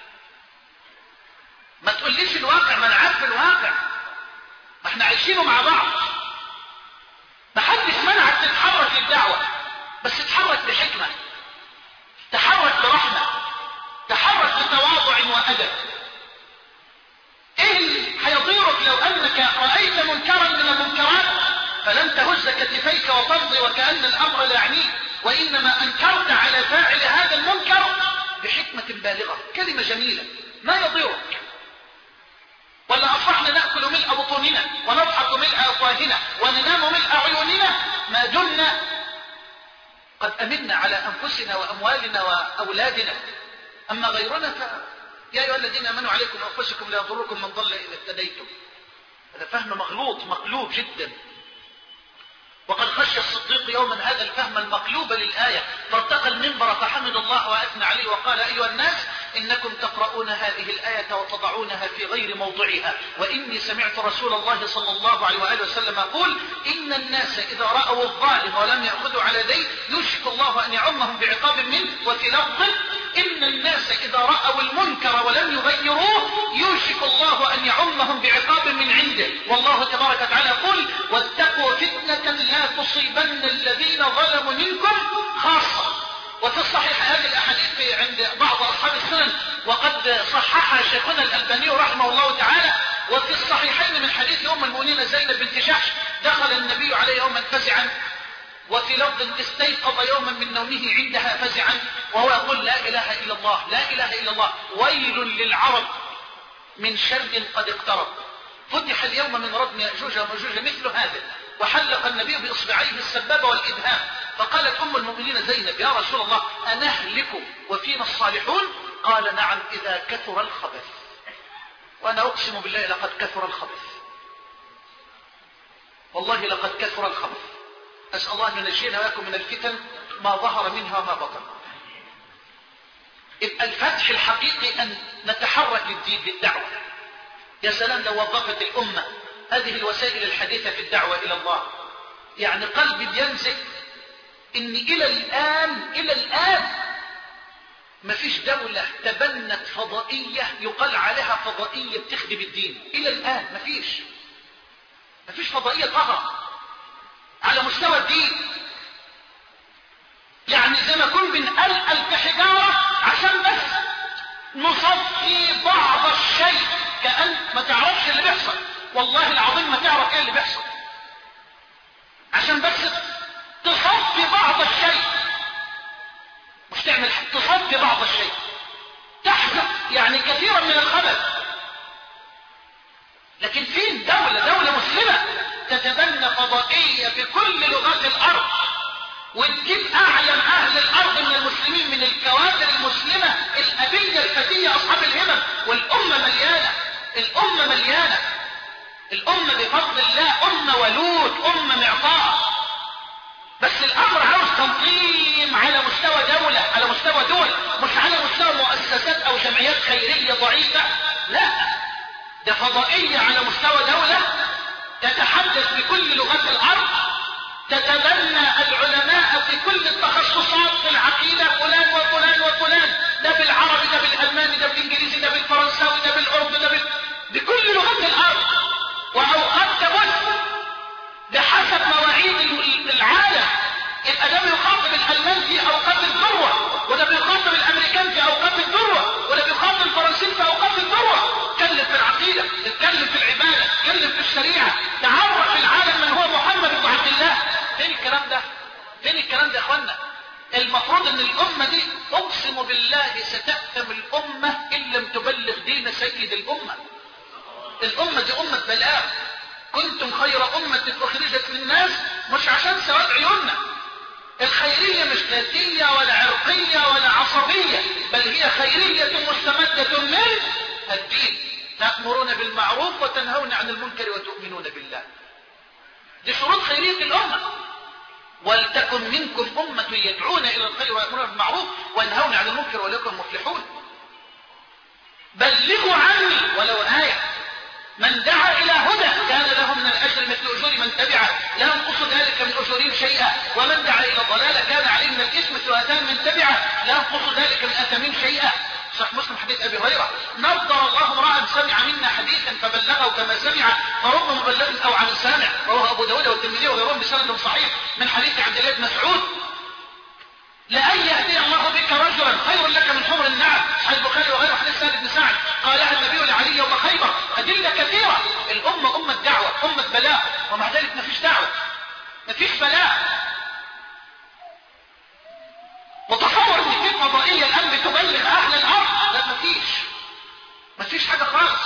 ما تقوليش الواقع، ما انا عارف الواقع، ما احنا عايشينه مع بعض. ما حدش منعك تتحرك للدعوة، بس تتحرك بحكمة، تحرك برحمة، تحرك بتواضع وأدب. ايه اللي هيضيرك لو انك رأيت منكرا من المنكرات فلم تهز كتفيك وتمضي وكأن الامر لا يعنيك، وانما انكرت على فاعل هذا المنكر بحكمة بالغة، كلمة جميلة، ما يضيرك. ولا أصبحنا نأكل ملء بطوننا ونضحك ملء أفواهنا وننام ملء عيوننا ما دمنا قد أمنا على أنفسنا وأموالنا وأولادنا. أما غيرنا ف يا أيها الذين آمنوا عليكم أنفسكم لا يضركم من ضل إذا اهتديتم. هذا فهم مغلوط مقلوب جدا. وقد خشي الصديق يوما هذا الفهم المقلوب للآية، فارتقى المنبر فحمد الله وأثنى عليه وقال: أيها الناس إنكم تقرؤون هذه الآية وتضعونها في غير موضعها، وإني سمعت رسول الله صلى الله عليه وآله وسلم يقول: إن الناس إذا رأوا الظالم ولم يأخذوا على يديه يوشك الله أن يعمهم بعقاب منه. وفي لفظ: إن الناس إذا رأوا المنكر ولم يغيروه يوشك الله أن يعمهم بعقاب من عنده. والله تبارك وتعالى يقول: واتقوا فتنة لا تصيبن الذين ظلموا منكم خاصة. وفي الصحيح هذه الأحاديث عند بعض أصحاب السنن، وقد صححها شيخنا الألباني رحمه الله تعالى. وفي الصحيحين من حديث أم المؤمنين زينب بنت جحش: دخل النبي عليه يوما فزعا، وفي لفظ: استيقظ يوما من نومه عندها فزعا، وهو يقول: لا إله إلا الله، لا إله إلا الله، ويل للعرب من شر قد اقترب. فتح اليوم من ردم يأجوج ومأجوج مثل هذا، وحلق النبي بإصبعيه السبابة والإبهام. فقالت أم المؤمنين زينب: يا رسول الله أنهلك وفينا الصالحون؟ قال: نعم إذا كثر الخبث. وأنا أقسم بالله لقد كثر الخبث، والله لقد كثر الخبث. أسأل الله أن ينجينا وإياكم من الفتن ما ظهر منها وما بطن. الفتح الحقيقي أن نتحرك للدين بالدعوة. يا سلام لو وظفت الأمة هذه الوسائل الحديثة في الدعوة إلى الله، يعني قلبي بينزل إن إلى الآن إلى الآن ما فيش دولة تبنت فضائية يقال عليها فضائية بتخدم الدين. إلى الآن ما فيش ما فيش فضائية ظهرت على مستوى الدين. يعني زي ما كن بنقلقل بحجارة عشان بس نصفي بعض الشيء، كأن ما تعرفش اللي بيحصل. والله العظيم ما تعرف ايه اللي بيحصل، عشان بس تصفي بعض الشيء، مش تعمل تصفي بعض الشيء، تحذف يعني كثيرا من الخبث. لكن فين دولة دولة مسلمة تتبنى فضائية في كل لغات الأرض، وتجيب أعلم أهل الأرض من المسلمين، من الكوادر المسلمة الأبية الفتية أصحاب الهمم، والأمة مليانة، الأمة مليانة، الأمة بفضل الله أمة ولود، أمة معطاء. بس الأمر عاوز تنظيم على مستوى دولة، على مستوى دول، مش على مستوى مؤسسات أو جمعيات خيرية ضعيفة. لا، ده فضائية على مستوى دولة تتحدث بكل لغات الأرض، تتبنى العلماء في كل التخصصات في العقيدة، فلان وفلان وفلان، ده بالعربي، ده بالألماني، ده بالإنجليزي، ده بالفرنساوي، ده بالأردو، ده بال... بكل لغات الأرض. وأوقات تبث بحسب مواعيد العالم. يبقى ده بيخاطب الألمان في أوقات الذروة، وده بيخاطب الأمريكان في أوقات الذروة، وده بيخاطب الفرنسيين في أوقات الذروة. اتكلم في العقيدة، اتكلم في العبادة، اتكلم في الشريعة، تعرف العالم من هو محمد بن عبد الله. فين الكلام ده؟ فين الكلام ده يا اخوانا؟ المفروض ان الامة دي اقسم بالله ستأثم الامة ان لم تبلغ دين سيد الامة. الامة دي امة بلاغ. كنتم خير امة اخرجت للناس، مش عشان سواد عيوننا. الخيرية مش ذاتية ولا عرقية ولا عصبية، بل هي خيرية مستمدة من الدين. تأمرون بالمعروف وتنهون عن المنكر وتؤمنون بالله. دي شروط خيرية الأمة. ولتكن منكم أمة يدعون إلى الخير ويأمرون بالمعروف وينهون عن المنكر وليكن مفلحون. بلغوا عني ولو آية. من دعا إلى هدى كان له من الأجر مثل أجور من تبعه، لا ينقص ذلك من أجورهم شيئا، ومن دعا إلى ضلالة كان عليه من الإثم مثل آثام من تبعه، لا ينقص ذلك من آثامهم شيئا. صحيح مسلم حديث أبي هريرة: نظر الله امرأ سمع منا حديثا فبلغه كما سمع فرب مبلغ أو عن السامع. رواه أبو داود والترمذي وغيرهم بسند صحيح من حديث عبد الله بن مسعود: لأن يهدي الله بك رجلا خير لك من حمر النعم. صحيح البخاري وغيره حديث سهل بن سعد قالها النبي لعلي يوم خيبر. أدلة كثيرة. الأمة أمة دعوة، أمة بلاغ، ومع ذلك ما فيش دعوة، ما فيش بلاغ. وتصور ان في فضائية الآن بتبلغ أهل الأرض؟ لا، ما فيش ما فيش حاجة خالص.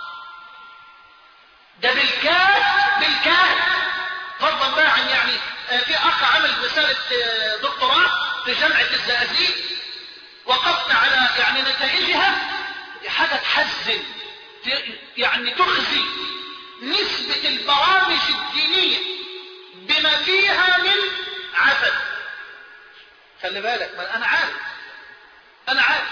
ده بالكاد بالكاد. فضلا بقى عن يعني في أخ عمل رسالة دكتوراه في جامعة الزقازيق، وقفت على يعني نتائجها، حاجة تحزن، يعني تخزي. نسبة البرامج الدينية بما فيها من خلي بالك، ما انا عارف انا عارف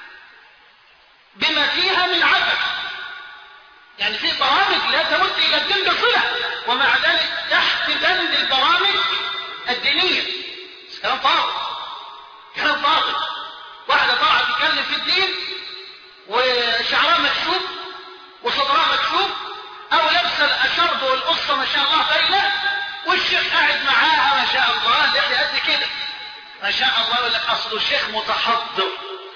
بما فيها من عبث. يعني في برامج لا تمت الى الدين بصله، ومع ذلك تحت بند البرامج الدينيه. كلام فاضي، كلام فاضي. واحده طالعه تتكلم في الدين وشعرها مكشوف وصدرها مكشوف، او لابسه الاشرب والقصه ما شاء الله باينه، والشيخ قاعد معاها ما شاء الله اللحيه قد كده ما شاء الله، يقول لك اصله شيخ متحضر.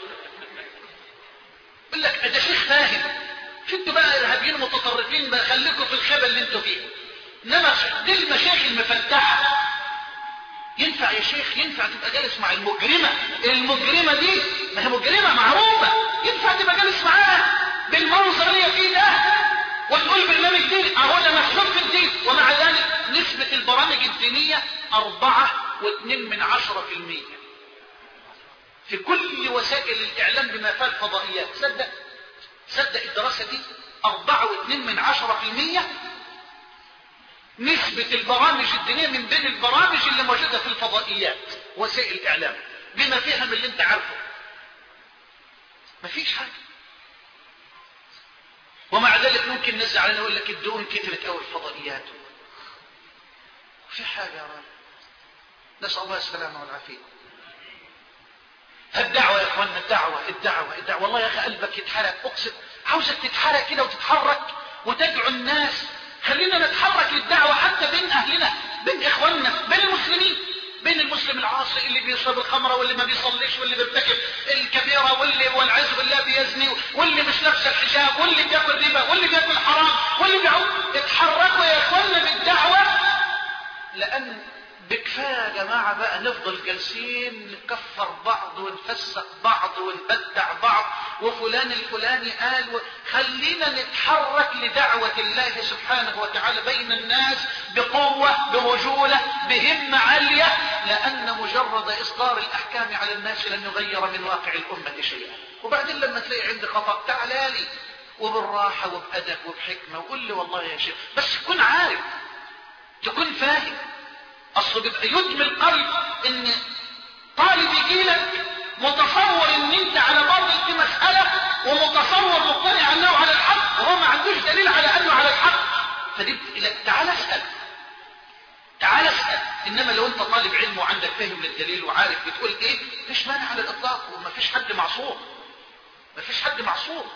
يقول لك ده شيخ فاهم. انتوا بقى ارهابيين متطرفين بقى، خليكم في الخبل اللي انتوا فيه. انما دي المشايخ المفتحه. ينفع يا شيخ؟ ينفع تبقى جالس مع المجرمه؟ المجرمه دي ما هي مجرمه معروفه، ينفع تبقى جالس معاها بالمنظر اللي هي فيه ده وتقول برنامج ديني؟ اهو ده محسوب في الدين. ومع ذلك نسبه البرامج الدينيه أربعة واثنين من عشرة في المية في كل وسائل الاعلام بما فيها الفضائيات. صدق صدق الدراسه دي، أربعة واثنين من عشرة في المية نسبة البرامج الدينية من بين البرامج اللي موجودة في الفضائيات وسائل الإعلام بما فيها من اللي انت عارفه. مفيش حاجة. ومع ذلك ممكن نزع علينا يقول لك الدهون كثرت أو الفضائيات. في حاجة يا رب، نسأل الله السلامة والعافية. الدعوة يا اخوانا، الدعوة الدعوة الدعوة والله يا اخي قلبك يتحرك، اقسم عاوزك تتحرك كده وتتحرك وتدعو الناس. خلينا نتحرك للدعوة حتى بين اهلنا، بين اخواننا، بين المسلمين، بين المسلم العاصي اللي بيشرب الخمرة واللي ما بيصليش واللي بيرتكب الكبيرة واللي والعياذ بالله بيزني واللي مش لابس الحجاب واللي بياكل ربا واللي بياكل حرام واللي بيعود. اتحركوا يا اخوانا بالدعوة، لان بكفايه يا جماعه بقى نفضل جالسين نكفر بعض ونفسق بعض ونبدع بعض وفلان الفلاني قال و... خلينا نتحرك لدعوه الله سبحانه وتعالى بين الناس بقوه، برجوله، بهمه عاليه، لان مجرد اصدار الاحكام على الناس لن يغير من واقع الامه شيئا. وبعدين لما تلاقي عندي خطا تعالى لي وبالراحه وبادب وبحكمه وقول لي والله يا شيخ، بس تكون عارف، تكون فاهم. اصل بيبقى يدمي القلب ان طالب يجي لك متصور ان انت على باطل في مساله ومتصور مقتنع انه على الحق وهو ما عندوش دليل على انه على الحق، فدي لك تعال اسال، تعال اسال. انما لو انت طالب علم وعندك فهم للدليل وعارف بتقول ايه، مفيش مانع على الاطلاق، وما فيش حد معصوم، ما فيش حد معصوم.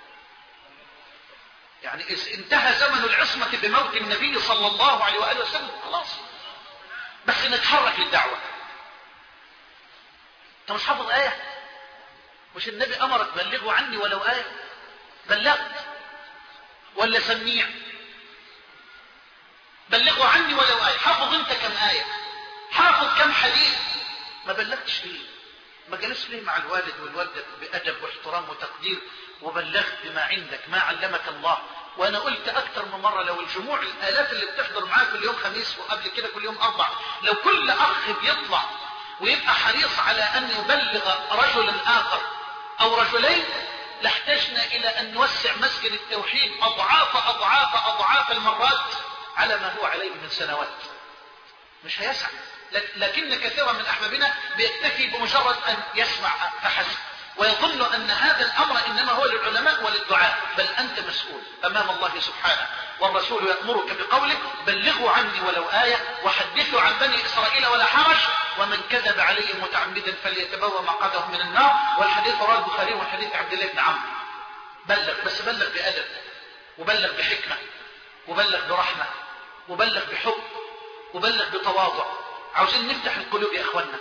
يعني اذا انتهى زمن العصمه بموت النبي صلى الله عليه واله وسلم خلاص، بس نتحرك للدعوة. انت مش حافظ آية؟ مش النبي أمرك بلغوا عني ولو آية؟ بلغت ولا سميع؟ بلغوا عني ولو آية. حافظ انت كم آية؟ حافظ كم حديث؟ ما بلغتش ليه؟ ما جلست ليه مع الوالد والوالدة بأدب واحترام وتقدير وبلغت بما عندك ما علمك الله؟ وانا قلت اكتر من مرة، لو الجموع الالاف اللي بتحضر معايا كل يوم خميس وقبل كده كل يوم اربع، لو كل اخ بيطلع ويبقى حريص على ان يبلغ رجلا اخر او رجلين، لاحتجنا الى ان نوسع مسجد التوحيد اضعاف اضعاف اضعاف المرات على ما هو عليه من سنوات. مش هيسع، لكن كثيرا من احبابنا بيكتفي بمجرد ان يسمع فحسب ويظن ان هذا الامر انما هو للعلماء وللدعاء، بل انت مسؤول امام الله سبحانه، والرسول يأمرك بقوله بلغوا عني ولو آية وحدثوا عن بني اسرائيل ولا حرج ومن كذب عليه متعمدا فليتبوأ مقعده من النار. والحديث رواه البخاري وحديث عبد الله بن عمرو. بلغ، بس بلغ بأدب، وبلغ بحكمة، وبلغ برحمة، وبلغ بحب، وبلغ بتواضع. عاوزين نفتح القلوب يا اخوانا.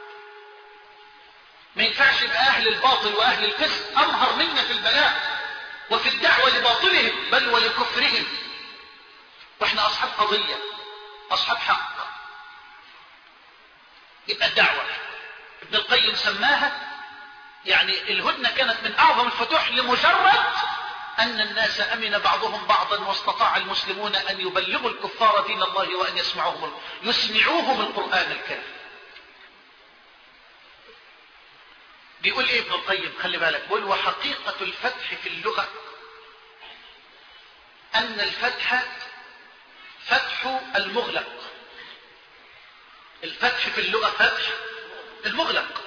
ما ينفعش يبقى اهل الباطل واهل الفسق امهر منا في البلاغ وفي الدعوة لباطلهم بل ولكفرهم، واحنا اصحاب قضية، اصحاب حق. يبقى الدعوة ابن القيم سماها، يعني الهدنة كانت من اعظم الفتوح لمجرد ان الناس امن بعضهم بعضا واستطاع المسلمون ان يبلغوا الكفار دين الله وان يسمعوهم يسمعوهم القرآن الكريم. بيقول ايه ابن القيم؟ خلي بالك، بيقول وحقيقة الفتح في اللغة ان الفتح فتح المغلق. الفتح في اللغة فتح المغلق.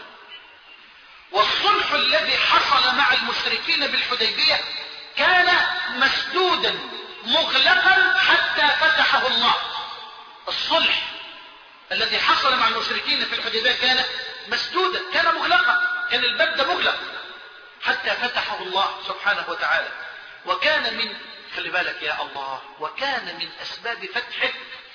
والصلح الذي حصل مع المشركين بالحديبية كان مسدودا مغلقا حتى فتحه الله. الصلح الذي حصل مع المشركين في الحديبية كان مسدودا، كان مغلقا، كان الباب ده مغلق حتى فتحه الله سبحانه وتعالى. وكان من خلي بالك يا الله، وكان من أسباب فتحه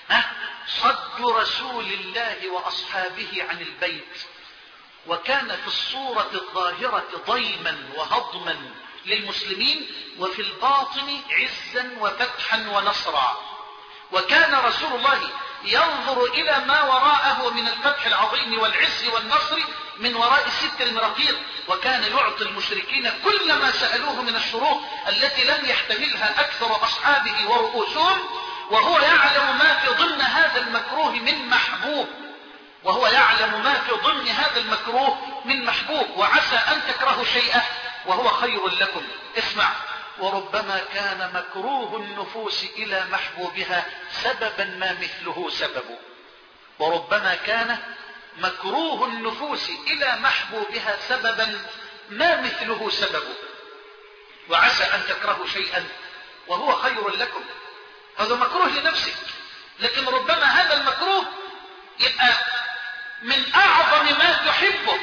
صد رسول الله وأصحابه عن البيت، وكان في الصورة الظاهرة ضيما وهضما للمسلمين، وفي الباطن عزا وفتحا ونصرا. وكان رسول الله ينظر إلى ما وراءه من الفتح العظيم والعز والنصر من وراء ستر رقيق، وكان يعطي المشركين كل ما سألوه من الشروط التي لم يحتملها أكثر أصحابه ورؤوسهم، وهو يعلم ما في ضمن هذا المكروه من محبوب وهو يعلم ما في ضمن هذا المكروه من محبوب. وعسى أن تكرهوا شيئا وهو خير لكم. اسمع، وربما كان مكروه النفوس إلى محبوبها سببا ما مثله سبب. وربما كان مكروه النفوس إلى محبوبها سببا ما مثله سبب. وعسى أن تكرهوا شيئا وهو خير لكم. هذا مكروه لنفسك، لكن ربما هذا المكروه يبقى من أعظم ما تحبه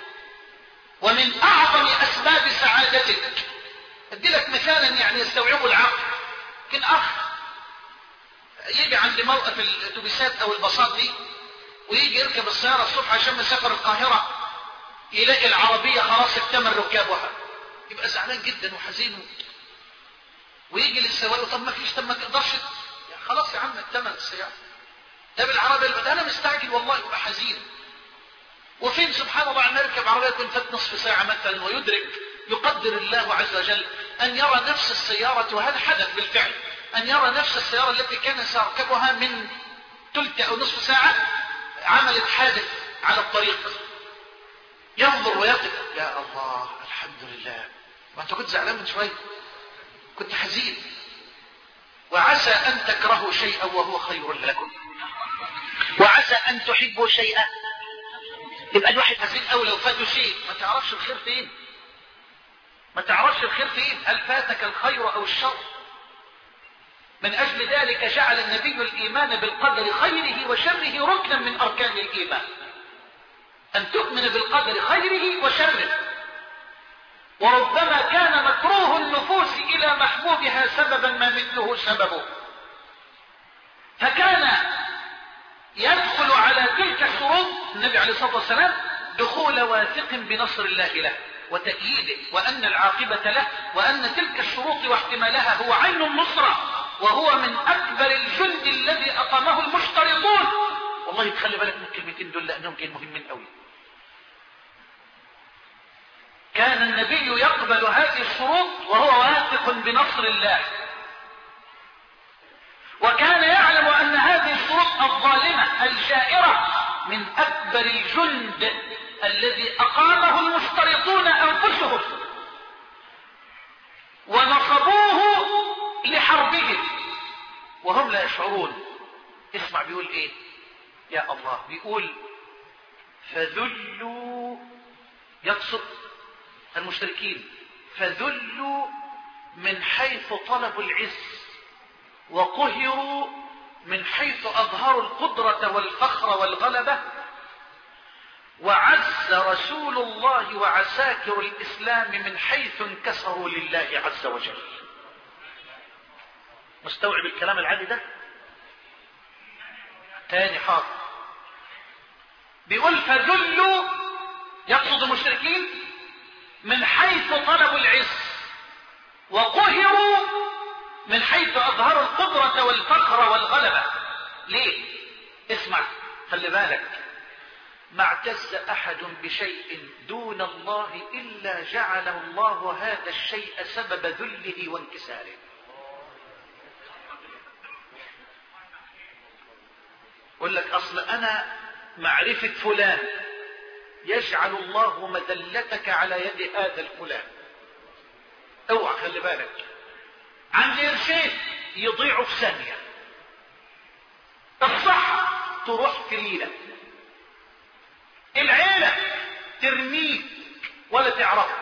ومن أعظم أسباب سعادتك. أدي لك مثالا يعني يستوعبه العقل. يمكن أخ يجي عند مرأة في الأتوبيسات أو الباصات دي، ويجي يركب السيارة الصبح عشان مسافر القاهرة، يلاقي العربية خلاص اكتمل ركابها، يبقى زعلان جدا وحزين. ويجي للسواق، طب ما فيش، طب ما تقدرش، خلاص يا عم اكتمل السيارة. طب العربية اللي انا مستعجل والله، يبقى حزين. وفين سبحان الله عم يركب عربية يكون فات نصف ساعة مثلا ويدرك، يقدر الله عز وجل أن يرى نفس السيارة، وهذا حدث بالفعل، أن يرى نفس السيارة التي كان سيركبها من ثلث أو نصف ساعة عملت حادث على الطريق. ينظر ويقف، يا الله الحمد لله، ما أنت كنت زعلان من شوية، كنت حزين. وعسى أن تكرهوا شيئا وهو خير لكم، وعسى أن تحبوا شيئا. يبقى الواحد حزين أو لو فاته شيء ما تعرفش الخير فين، ما تعرفش الخير فين، هل فاتك الخير أو الشر. من أجل ذلك جعل النبي الإيمان بالقدر خيره وشره ركنا من أركان الإيمان، أن تؤمن بالقدر خيره وشره. وربما كان مكروه النفوس إلى محبوبها سببا ما مثله سببه، فكان يدخل على تلك الشروط النبي عليه الصلاة والسلام دخول واثق بنصر الله له وتأييده، وأن العاقبة له، وأن تلك الشروط واحتمالها هو عين النصرة، وهو من أكبر الجند الذي أقامه المشترطون. والله تخلي بالك من الكلمتين دول لأنهم كانوا مهمين قوي. كان النبي يقبل هذه الشروط وهو واثق بنصر الله، وكان يعلم أن هذه الشروط الظالمة الجائرة من أكبر الجند الذي أقامه المشترطون أنفسهم ونصبوه لحربهم وهم لا يشعرون. اسمع بيقول ايه يا الله، بيقول فذلوا، يقصد المشركين، فذلوا من حيث طلبوا العز، وقهروا من حيث أظهروا القدرة والفخر والغلبة، وعز رسول الله وعساكر الإسلام من حيث انكسروا لله عز وجل. مستوعب الكلام العادي ده؟ تاني حاضر. بيقول فذلوا، يقصد المشركين، من حيث طلبوا العز، وقهروا من حيث أظهروا القدرة والفخر والغلبة. ليه؟ اسمع، خلي بالك، ما اعتز أحد بشيء دون الله إلا جعله الله هذا الشيء سبب ذله وانكساره. يقول لك أصل أنا معرفة فلان، يجعل الله مذلتك على يد هذا الفلان. اوعى، خلي بالك، عند قرشين يضيعوا في ثانية، الصح تروح في ليلة. العيلة ترميك ولا تعرفك.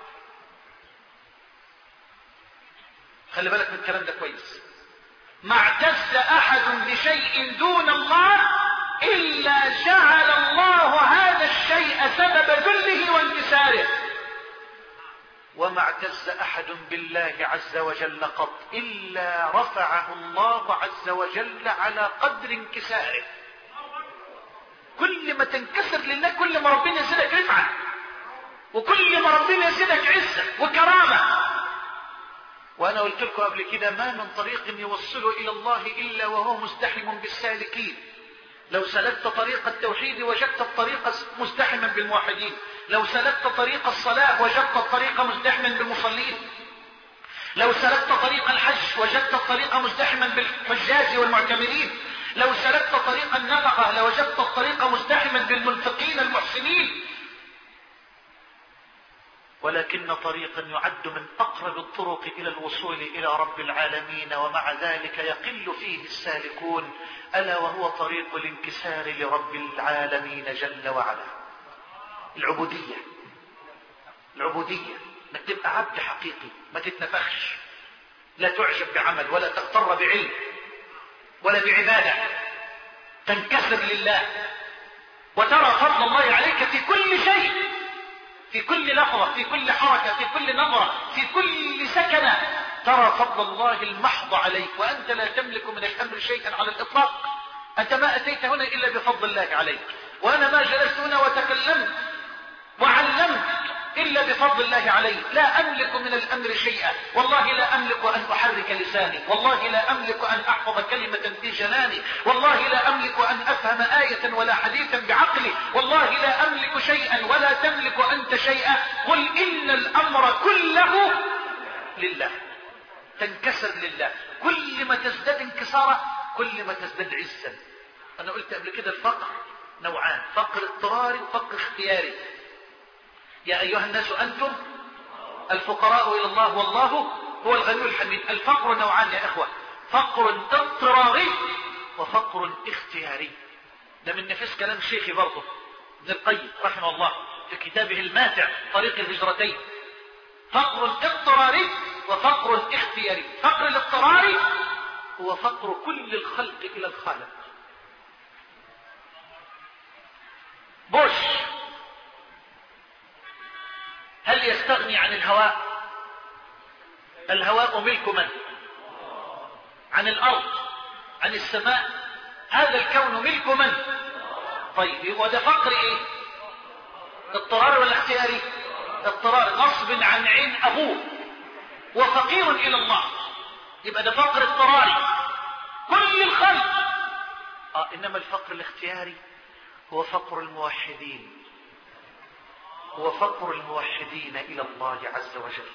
خلي بالك من الكلام ده كويس. ما اعتز احد بشيء دون الله الا جعل الله هذا الشيء سبب ذله وانكساره، وما اعتز احد بالله عز وجل قط الا رفعه الله عز وجل على قدر انكساره. كل ما تنكسر لله كل ما ربنا يزيدك رفعه، وكل ما ربنا يزيدك عزه وكرامه. وانا قلت لكم قبل كده ما من طريق يوصل الى الله الا وهو مزدحم بالسالكين. لو سلكت طريق التوحيد وجدت الطريق مزدحما بالموحدين، لو سلكت طريق الصلاة وجدت الطريق مزدحما بالمصلين، لو سلكت طريق الحج وجدت الطريق مزدحما بالحجاج والمعتمرين، لو سلكت طريق النفقة لوجدت الطريق مزدحما بالمنفقين المحسنين. ولكن طريقا يعد من اقرب الطرق الى الوصول الى رب العالمين ومع ذلك يقل فيه السالكون، الا وهو طريق الانكسار لرب العالمين جل وعلا. العبودية. العبودية انك تبقى عبد حقيقي، ما تتنفخش، لا تعجب بعمل ولا تغتر بعلم ولا بعبادة، تنكسر لله وترى فضل الله عليك في كل شيء، في كل لحظة، في كل حركة، في كل نظرة، في كل سكنة ترى فضل الله المحض عليك، وأنت لا تملك من الأمر شيئا على الإطلاق. أنت ما أتيت هنا إلا بفضل الله عليك، وأنا ما جلست هنا وتكلمت وعلمت إلا بفضل الله علي. لا أملك من الأمر شيئا، والله لا أملك أن أحرك لساني، والله لا أملك أن أحفظ كلمة في جناني، والله لا أملك أن أفهم آية ولا حديثا بعقلي، والله لا أملك شيئا ولا تملك أنت شيئا. قل إن الأمر كله لله، تنكسر لله. كل ما تزداد انكسارا كل ما تزداد عزا. أنا قلت قبل كده الفقر نوعان، فقر اضطراري وفقر اختياري. يا أيها الناس أنتم الفقراء إلى الله والله هو الغني الحميد. الفقر نوعان يا إخوة، فقر اضطراري وفقر اختياري. ده من نفس كلام شيخي برضه ابن القيم رحمه الله في كتابه الماتع طريق الهجرتين. فقر اضطراري وفقر اختياري. فقر الاضطراري هو فقر كل الخلق إلى الخالق. بوش هل يستغني عن الهواء؟ الهواء ملك من؟ عن الأرض، عن السماء، هذا الكون ملك من؟ طيب وده فقر ايه؟ اضطرار ولا اختياري؟ اضطرار، غصب عن عين ابوه وفقير الى الله، يبقى ده فقر اضطراري كل الخلق. اه انما الفقر الاختياري هو فقر الموحدين، هو فقر الموحدين إلى الله عز وجل،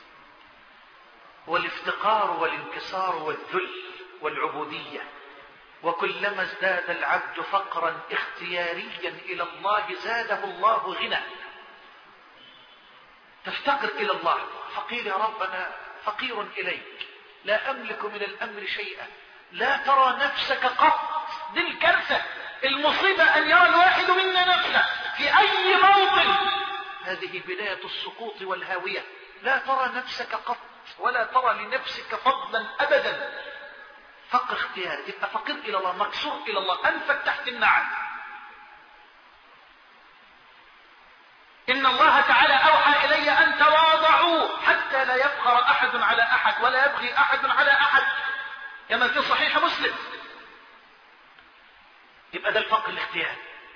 والافتقار والانكسار والذل والعبودية. وكلما ازداد العبد فقرا اختياريا إلى الله زاده الله غنى. تفتقر إلى الله، فقير يا رب أنا فقير إليك، لا أملك من الأمر شيئا، لا ترى نفسك قط. دي الكارثة، المصيبة أن يرى الواحد منا نفسه في أي موطن. هذه بداية السقوط والهاوية. لا ترى نفسك قط ولا ترى لنفسك فضلا أبدا. فقر اختياري، تبقى فقير إلى الله، مكسور إلى الله، أنفك تحت النعل. إن الله تعالى أوحى إلي أن تواضعوا حتى لا يفخر أحد على أحد ولا يبغي أحد على أحد، كما في صحيح مسلم. يبقى ده الفقر الاختياري.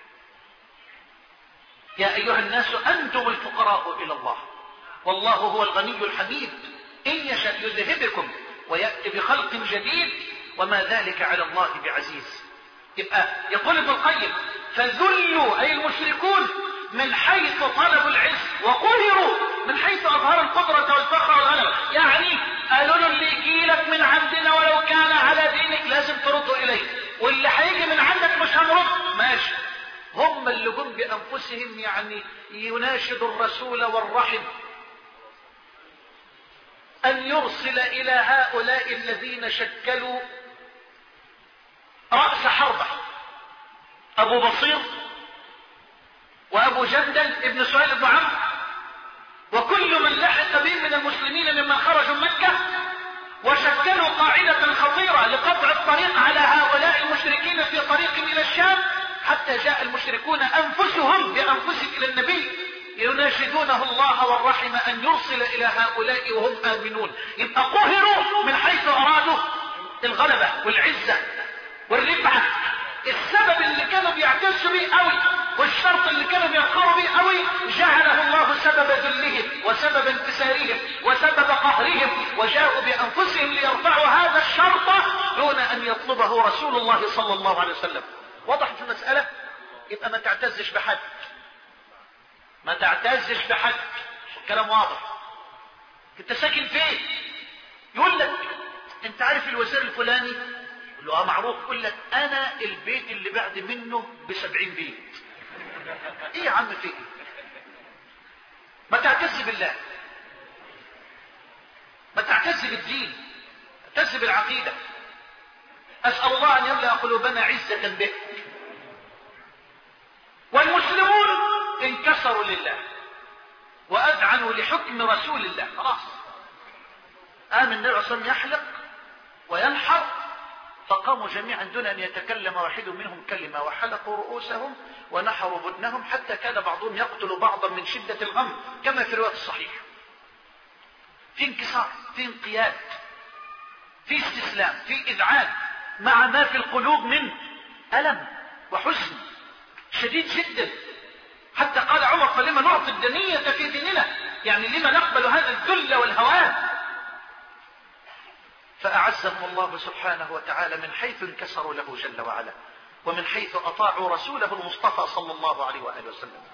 يا أيها الناس أنتم الفقراء إلى الله والله هو الغني الحميد، إن يشأ يذهبكم ويأتي بخلق جديد وما ذلك على الله بعزيز. يبقى يقول ابن القيم فذلوا أي المشركون من حيث طلبوا العز، وقهروا من حيث أظهر القدرة والفخر والغلبة. يعني قالوا له اللي يجيلك من عندنا ولو كان على دينك لازم ترده إليه، واللي هيجي من عندك مش هنرد. ماشي، هم اللي جم بأنفسهم يعني يناشد الرسول والرحم أن يرسل إلى هؤلاء الذين شكلوا رأس حربه أبو بصير وأبو جندل ابن سهيل بن عمرو وكل من لحق بهم من المسلمين ممن خرجوا من مكة، وشكلوا قاعدة خطيرة لقطع الطريق على هؤلاء المشركين في طريقهم إلى الشام، حتى جاء المشركون أنفسهم بأنفسهم إلى النبي يناشدونه الله والرحم أن يرسل إلى هؤلاء وهم آمنون. يبقى قهروا من حيث أرادوا الغلبة والعزة والرفعة. السبب اللي كانوا بيعتزوا به قوي والشرط اللي كانوا بيفخروا به قوي جعله الله سبب ذلهم وسبب انكسارهم وسبب قهرهم، وجاءوا بأنفسهم ليرفعوا هذا الشرط دون أن يطلبه رسول الله صلى الله عليه وسلم. وضحت المسألة؟ يبقى ما تعتزش بحد، ما تعتزش بحد. الكلام واضح. انت ساكن فين؟ يقول لك انت عارف الوزير الفلاني؟ يقول له اه معروف. يقول لك انا البيت اللي بعد منه بسبعين بيت. ايه يا عم في ايه؟ ما تعتز بالله، ما تعتز بالدين، تعتز بالعقيدة. اسأل الله ان يملأ قلوبنا عزة به. والمسلمون انكسروا لله واذعنوا لحكم رسول الله. خلاص آمن النبي صلى الله عليه وسلم يحلق وينحر، فقاموا جميعا دون ان يتكلم واحد منهم كلمة، وحلقوا رؤوسهم ونحروا بدنهم، حتى كان بعضهم يقتل بعضا من شدة الغم كما في رواية الصحيح. في انكسار، في انقياد، في استسلام، في اذعان، مع ما في القلوب من ألم وحزن شديد جدا. حتى قال عمر فلما نعطي الدنية في ديننا، يعني لما نقبل هذا الذل والهوان. فأعزهم الله سبحانه وتعالى من حيث انكسروا له جل وعلا، ومن حيث أطاعوا رسوله المصطفى صلى الله عليه وآله وسلم.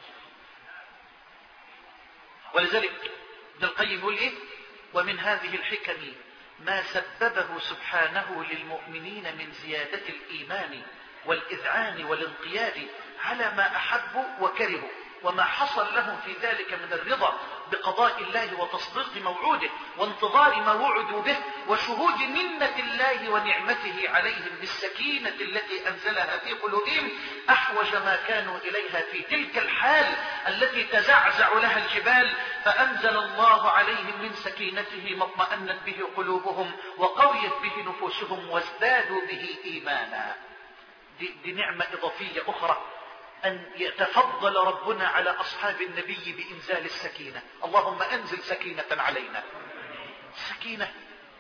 ولذلك ابن القيم يقول ايه؟ ومن هذه الحكم ما سببه سبحانه للمؤمنين من زيادة الإيمان والإذعان والانقياد على ما أحبوا وكرهوا، وما حصل لهم في ذلك من الرضا بقضاء الله وتصديق موعوده وانتظار ما وعدوا به، وشهود منة الله ونعمته عليهم بالسكينة التي أنزلها في قلوبهم أحوج ما كانوا إليها في تلك الحال التي تزعزع لها الجبال، فأنزل الله عليهم من سكينته ما اطمأنت به قلوبهم وقويت به نفوسهم وازدادوا به إيمانا. دي, دي نعمة إضافية أخرى، أن يتفضل ربنا على أصحاب النبي بإنزال السكينة. اللهم أنزل سكينة علينا. سكينة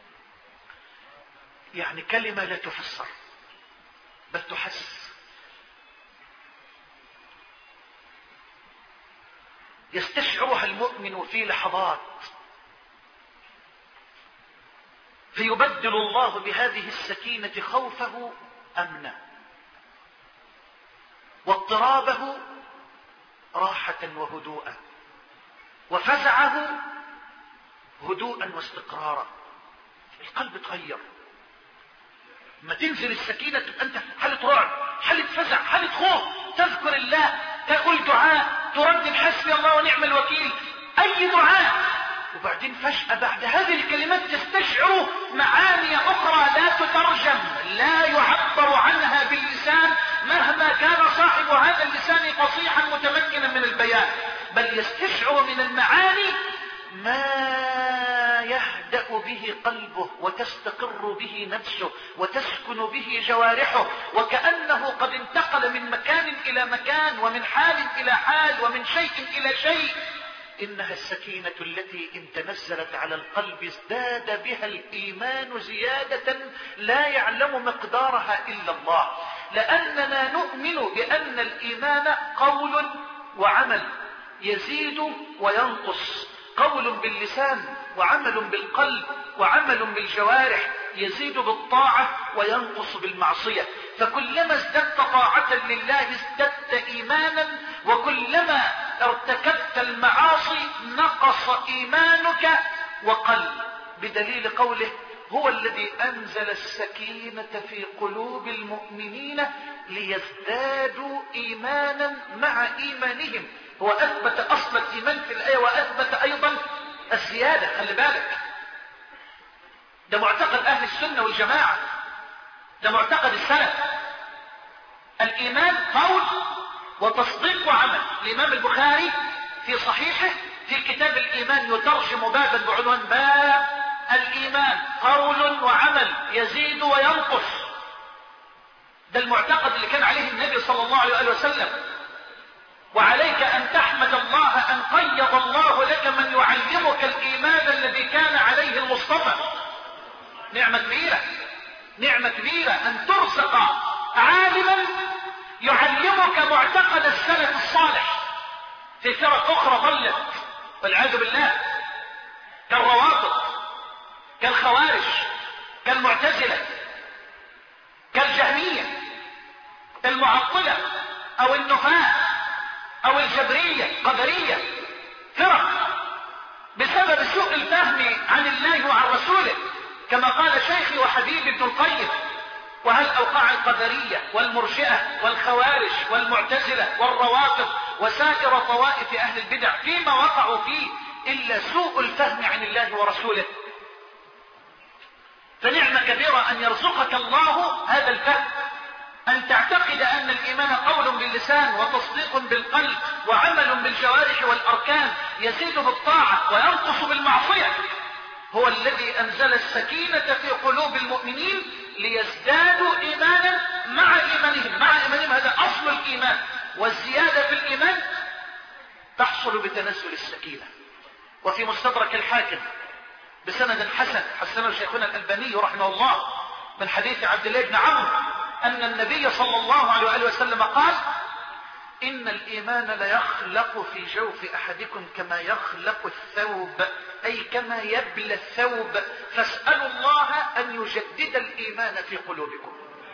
يعني كلمة لا تفسر بل تحس. يستشعرها المؤمن في لحظات، فيبدل الله بهذه السكينة خوفه أمنا، واضطرابه راحة وهدوءا، وفزعه هدوءا واستقرارا. القلب تغير ما تنزل السكينة، تبقى انت حالة رعب، حالة فزع، حالة خوف، تذكر الله، تقول دعاء، تردد حسبي الله ونعم الوكيل، اي دعاء، وبعدين فجأة بعد هذه الكلمات تستشعر معاني اخرى لا تترجم، لا يعبر عنها باللسان مهما كان صاحب هذا اللسان فصيحا متمكنا من البيان، بل يستشعر من المعاني ما يهدأ به قلبه وتستقر به نفسه وتسكن به جوارحه، وكأنه قد انتقل من مكان إلى مكان ومن حال إلى حال ومن شيء إلى شيء. إنها السكينة التي إن تنزلت على القلب ازداد بها الإيمان زيادة لا يعلم مقدارها إلا الله، لأننا نؤمن بأن الإيمان قول وعمل يزيد وينقص، قول باللسان وعمل بالقلب وعمل بالجوارح، يزيد بالطاعة وينقص بالمعصية. فكلما ازددت طاعة لله ازددت إيمانا، وكلما ارتكبت المعاصي نقص إيمانك وقل، بدليل قوله هو الذي أنزل السكينة في قلوب المؤمنين ليزدادوا إيمانا مع إيمانهم. هو أثبت أصل الإيمان في الآية وأثبت أيضا الزيادة. خلي بالك، ده معتقد أهل السنة والجماعة، ده معتقد السلف. الإيمان قول وتصديق وعمل. الإمام البخاري في صحيحه في كتاب الإيمان يترجم بابا بعنوان باب الإيمان قول وعمل يزيد وينقص. ده المعتقد اللي كان عليه النبي صلى الله عليه وسلم. وعليك أن تحمد الله أن قيض الله لك من يعلمك الإيمان الذي كان عليه المصطفى. نعمة كبيرة، نعمة كبيرة أن ترزق عالما يعلمك معتقد السلف الصالح في فرق أخرى ضلت والعياذ بالله، كالروافض، كالخوارج، كالمعتزلة، كالجهمية، المعطلة أو النفاة أو الجبرية، قدرية، فرق بسبب سوء الفهم عن الله وعن رسوله، كما قال شيخي وحبيبي ابن القيم: وهل أوقع القدرية والمرجئة والخوارج والمعتزلة والروافض وسائر طوائف أهل البدع فيما وقعوا فيه إلا سوء الفهم عن الله ورسوله؟ فنعمة كبيرة أن يرزقك الله هذا الفهم، أن تعتقد أن الإيمان قول باللسان وتصديق بالقلب وعمل بالجوارح والأركان، يزيد بالطاعة وينقص بالمعصية. هو الذي أنزل السكينة في قلوب المؤمنين ليزدادوا إيمانا مع إيمانهم. مع إيمانهم هذا أصل الإيمان، والزيادة في الإيمان تحصل بتنزل السكينة. وفي مستدرك الحاكم بسند حسن حسنه شيخنا الألباني رحمه الله من حديث عبد الله بن عمرو أن النبي صلى الله عليه وسلم قال: إن الإيمان ليخلق في جوف أحدكم كما يخلق الثوب، أي كما يبلى الثوب، فاسألوا الله أن يجدد الإيمان في قلوبكم.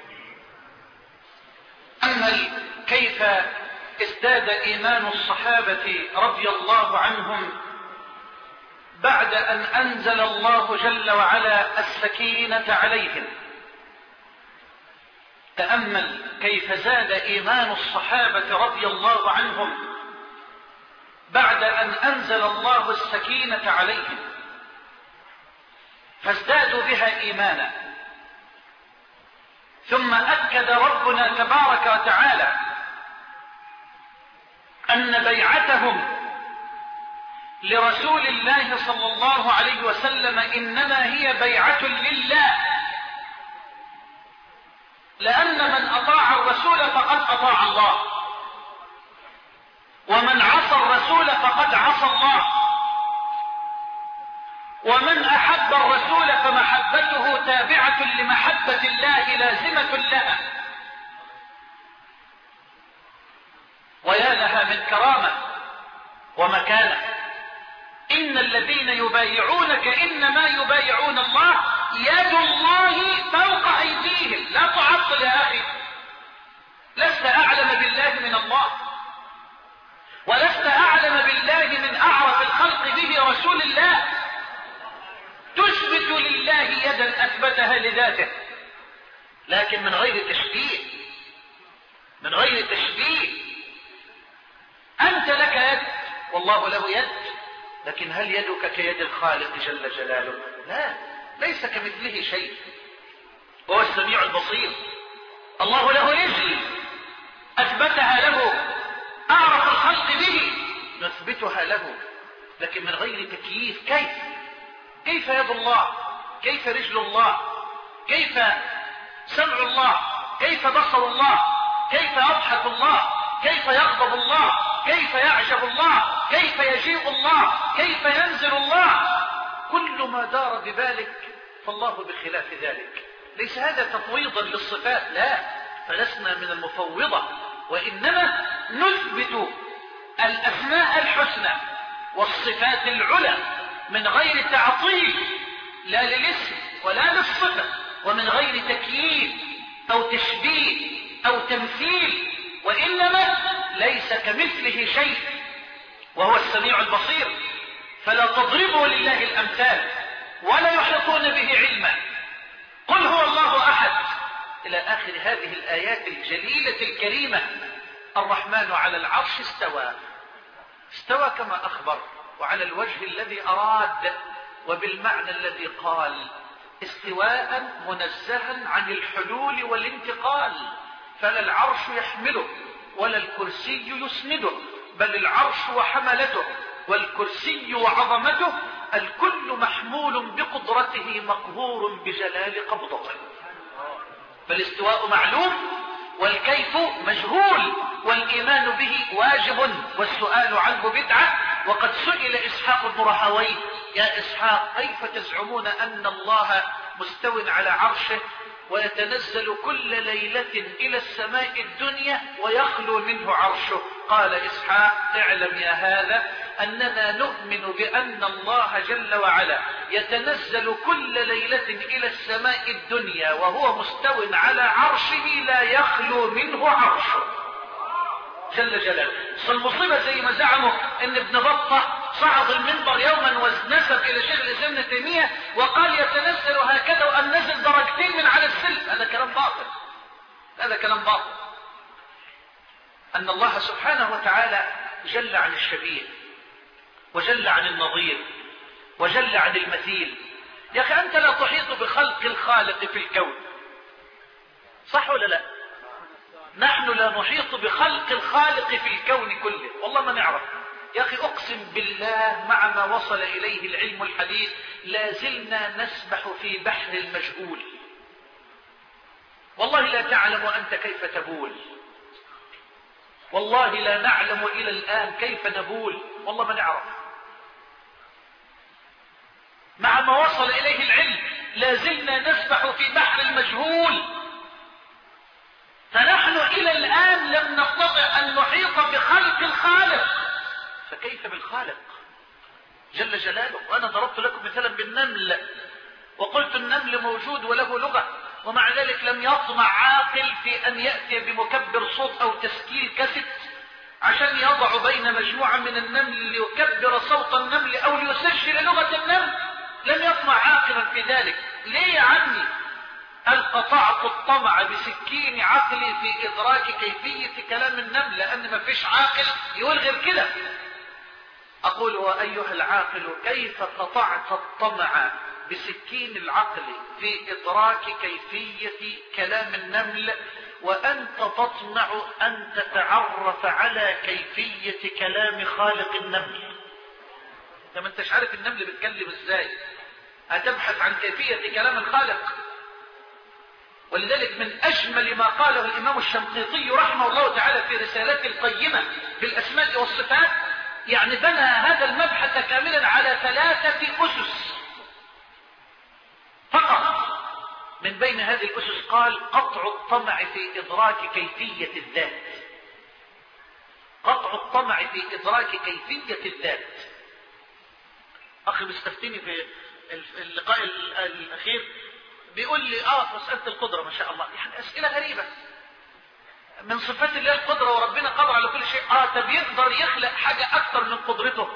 أما كيف ازداد إيمان الصحابة رضي الله عنهم بعد أن أنزل الله جل وعلا السكينة عليهم. تأمل كيف زاد إيمان الصحابة رضي الله عنهم بعد أن أنزل الله السكينة عليهم، فازدادوا بها إيمانا. ثم أكد ربنا تبارك وتعالى أن بيعتهم لرسول الله صلى الله عليه وسلم إنما هي بيعة لله، لأن من أطاع الرسول فقد أطاع الله، ومن عصى الرسول فقد عصى الله، ومن أحب الرسول فمحبته تابعة لمحبة الله لازمة لها. ويا لها من كرامة ومكانة. إن الذين يبايعونك إنما يبايعون الله يد الله فوق أيديهم. لا تعطل يا أخي، لست أعلم بالله من الله، ولست أعلم بالله من أعرف الخلق به رسول الله. تثبت لله يدا أثبتها لذاته، لكن من غير تشبيه، من غير تشبيه. أنت لك يد والله له يد، لكن هل يدك كيد الخالق جل جلاله؟ لا، ليس كمثله شيء، وهو السميع البصير. الله له رجل أثبتها له، أعرف الخلق به نثبتها له، لكن من غير تكييف. كيف كيف يد الله؟ كيف رجل الله؟ كيف سمع الله؟ كيف بصر الله؟ كيف يضحك الله؟ كيف يغضب الله؟ كيف يعجب الله؟ كيف يجيء الله؟ كيف ينزل الله؟ كل ما دار ببالك فالله بخلاف ذلك. ليس هذا تفويضا للصفات، لا، فلسنا من المفوضة، وإنما نثبت الأسماء الحسنى والصفات العلى من غير تعطيل، لا للاسم ولا للصفة، ومن غير تكييف أو تشبيه أو تمثيل، وإنما ليس كمثله شيء وهو السميع البصير. فلا تضربوا لله الأمثال ولا يحيطون به علما. قل هو الله أحد إلى آخر هذه الآيات الجليلة الكريمة. الرحمن على العرش استوى، استوى كما أخبر، وعلى الوجه الذي أراد، وبالمعنى الذي قال، استواء منزها عن الحلول والانتقال، فلا العرش يحمله ولا الكرسي يسنده، بل العرش وحملته والكرسي وعظمته، الكل محمول بقدرته مقهور بجلال قبضته. فالاستواء معلوم والكيف مجهول، والإيمان به واجب والسؤال عنه بدعة. وقد سئل إسحاق بن راهويه: يا إسحاق، كيف تزعمون أن الله مستو على عرشه ويتنزل كل ليلة إلى السماء الدنيا ويخلو منه عرشه؟ قال إسحاق: اعلم يا هذا أننا نؤمن بأن الله جل وعلا يتنزل كل ليلة إلى السماء الدنيا وهو مستو على عرشه لا يخلو منه عرشه جل جلاله. فالمصيبة زي ما زعموا ان ابن بطة صعد المنبر يوما ونسب الى شيخ الاسلام ابن تيمية وقال يتنزل هكذا وان نزل درجتين من على السلم، هذا كلام باطل، هذا كلام باطل. ان الله سبحانه وتعالى جل عن الشبيه وجل عن النظير وجل عن المثيل. يا اخي انت لا تحيط بخلق الخالق في الكون، صح ولا لا؟ نحن لا نحيط بخلق الخالق في الكون كله، والله ما نعرف. يا أخي أقسم بالله مع ما وصل إليه العلم الحديث لا زلنا نسبح في بحر المجهول. والله لا تعلم أنت كيف تبول، والله لا نعلم إلى الآن كيف نبول، والله ما نعرف. مع ما وصل إليه العلم لا زلنا نسبح في بحر المجهول، فنحن إلى الآن لم نستطع أن نحيط بخلق الخالق، فكيف بالخالق جل جلاله؟ وأنا ضربت لكم مثلا بالنمل وقلت النمل موجود وله لغة، ومع ذلك لم يطمع عاقل في أن يأتي بمكبر صوت أو تسجيل كاسيت عشان يضع بين مجموعة من النمل ليكبر صوت النمل أو ليسجل لغة النمل. لم يطمع عاقلا في ذلك. ليه يا عمي؟ هل قطعت الطمع بسكين عقلي في إدراك كيفية كلام النمل؟ لأن ما فيش عاقل يقول غير كده. أقول: وأيها العاقل، كيف قطعت الطمع بسكين العقل في إدراك كيفية كلام النمل وأنت تطمع أن تتعرف على كيفية كلام خالق النمل؟ لما انتش عارف النمل بيتكلم ازاي هتبحث عن كيفية كلام الخالق. ولذلك من أجمل ما قاله الإمام الشنقيطي رحمه الله تعالى في رسالته القيمة في الأسماء والصفات، يعني بنى هذا المبحث كاملا على ثلاثة أسس فقط. من بين هذه الأسس قال: قطع الطمع في إدراك كيفية الذات. قطع الطمع في إدراك كيفية الذات. أخي مستفتيني في اللقاء الأخير بيقول لي اه في مسألة القدرة ما شاء الله، يعني أسئلة غريبة. من صفات الله القدرة وربنا قادر على كل شيء. اه طب يقدر يخلق حاجة أكثر من قدرته؟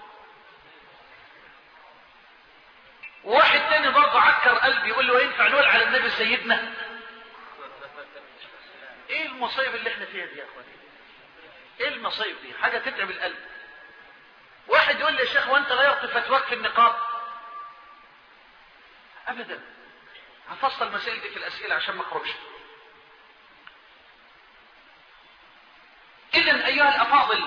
واحد تاني برضه عكر قلبي يقول له: ينفع نقول على النبي سيدنا؟ ايه المصايب اللي احنا فيها دي يا اخواني؟ ايه المصايب دي؟ حاجة تتعب القلب. واحد يقول لي: يا شيخ وانت غيرت فتواك في النقاب؟ ابدا. هفصل المسائل دي في الأسئلة عشان ما اخرجش. إذن أيها الأفاضل،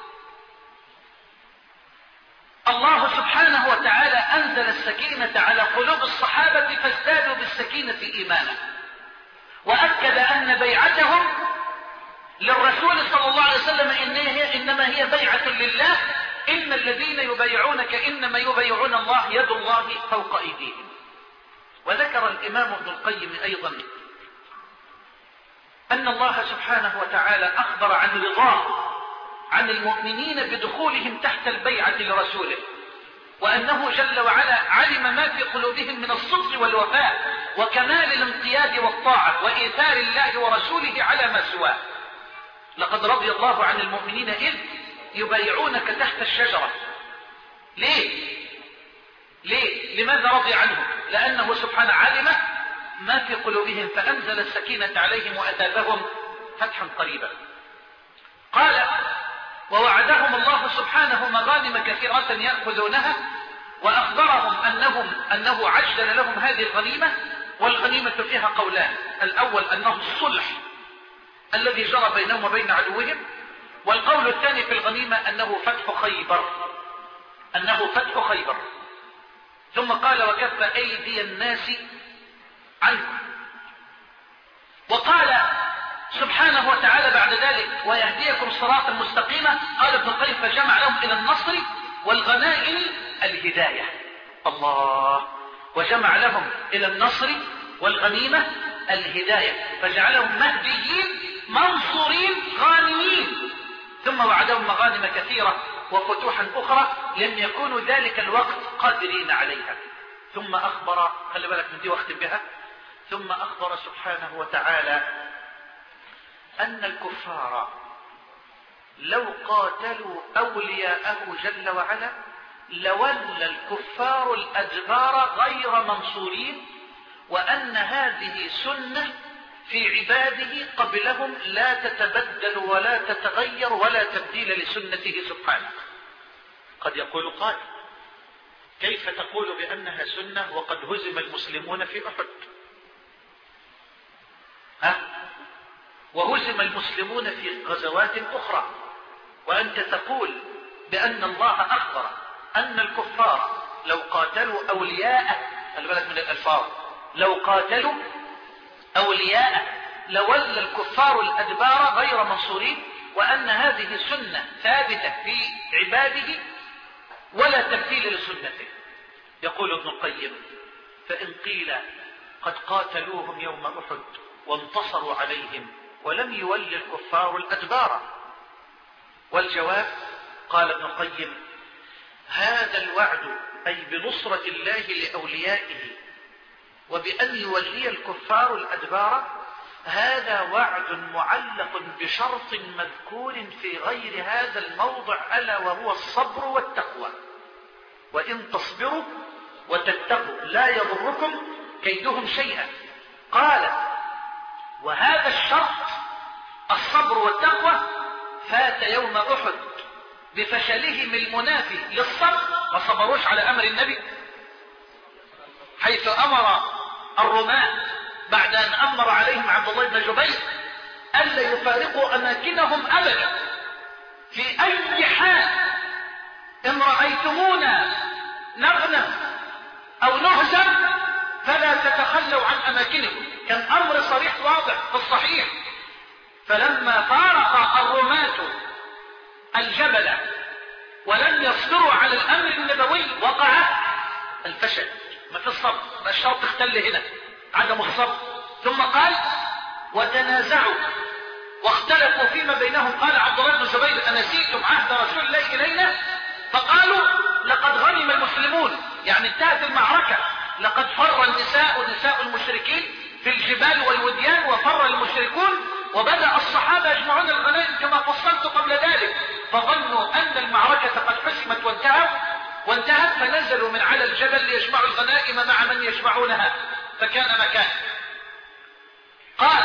الله سبحانه وتعالى أنزل السكينة على قلوب الصحابة فازدادوا بالسكينة إيمانا، وأكد أن بيعتهم للرسول صلى الله عليه وسلم إنما هي بيعة لله. إن الذين يبايعونك إنما يبايعون الله يد الله فوق أيديهم. وذكر الإمام ابن القيم أيضا أن الله سبحانه وتعالى أخبر عن رضاه عن المؤمنين بدخولهم تحت البيعة لرسوله، وأنه جل وعلا علم ما في قلوبهم من الصدق والوفاء وكمال الانقياد والطاعة وإيثار الله ورسوله على ما سواه. لقد رضي الله عن المؤمنين إذ يبايعونك تحت الشجرة. ليه؟ ليه؟ لماذا رضي عنهم؟ لأنه سبحانه علم ما في قلوبهم فأنزل السكينة عليهم وأثابهم فتحا قريبا. قال: ووعدهم الله سبحانه مغانم كثيرة يأخذونها، وأخبرهم أنهم أنه عجل لهم هذه الغنيمة. والغنيمة فيها قولان: الأول أنه الصلح الذي جرى بينهم وبين عدوهم. والقول الثاني في الغنيمة أنه فتح خيبر، أنه فتح خيبر. ثم قال وكف أيدي الناس عنكم. وقال سبحانه وتعالى بعد ذلك ويهديكم صراطا مستقيما. قال ابن القيم فجمع لهم إلى النصر والغنائم الهداية. الله. وجمع لهم إلى النصر والغنيمة الهداية، فجعلهم مهديين منصورين غانمين. ثم وعدهم مغانم كثيرة وفتوحا أخرى لم يكونوا ذلك الوقت قادرين عليها. ثم أخبر، خلي بالك من دي واختم بها، ثم أخبر سبحانه وتعالى أن الكفار لو قاتلوا أولياءه جل وعلا لولى الكفار الأدبار غير منصورين، وأن هذه سنة في عباده قبلهم لا تتبدل ولا تتغير ولا تبديل لسنته سبحانه. قد يقول قائل كيف تقول بأنها سنة وقد هزم المسلمون في أحد؟ ها؟ وهزم المسلمون في غزوات أخرى، وأنت تقول بأن الله أخبر أن الكفار لو قاتلوا أولياءه، خلي بالك من الألفاظ، لو قاتلوا أولياءه لولى الكفار الأدبار غير منصورين، وأن هذه سنة ثابتة في عباده ولا تبديل لسنته. يقول ابن القيم فإن قيل قد قاتلوهم يوم أحد وانتصروا عليهم ولم يولي الكفار الأدبار، والجواب قال ابن القيم هذا الوعد أي بنصرة الله لأوليائه وبأن يولي الكفار الأدبار هذا وعد معلق بشرط مذكور في غير هذا الموضع ألا وهو الصبر والتقوى، وإن تصبروا وتتقوا لا يضركم كيدهم شيئا. قال وهذا الشرط الصبر والتقوى فات يوم أحد بفشلهم المنافي للصبر، ما صبروش على أمر النبي حيث أمر الرماة بعد أن أمر عليهم عبد الله بن جبير ألا يفارقوا أماكنهم أبدا في أي حال. إن رأيتمونا نغنم أو نهزم فلا تتخلوا عن أماكنكم، كان أمر صريح واضح في الصحيح. فلما فارق الرماة الجبل ولم يصبروا على الأمر النبوي وقع الفشل، ما في الصبر، ما الشرط اختل هنا عدم الصبر. ثم قال وتنازعوا واختلفوا فيما بينهم. قال عبد الله بن جبير أنسيتم عهد رسول الله إلينا؟ فقالوا لقد غنم المسلمون، يعني انتهت المعركة، لقد فر النساء نساء المشركين في الجبال والوديان وفر المشركون، وبدأ الصحابة يجمعون الغنائم كما فصلت قبل ذلك، فظنوا أن المعركة قد حسمت وانتهت وانتهت فنزلوا من على الجبل ليجمعوا الغنائم مع من يجمعونها، فكان مكان. قال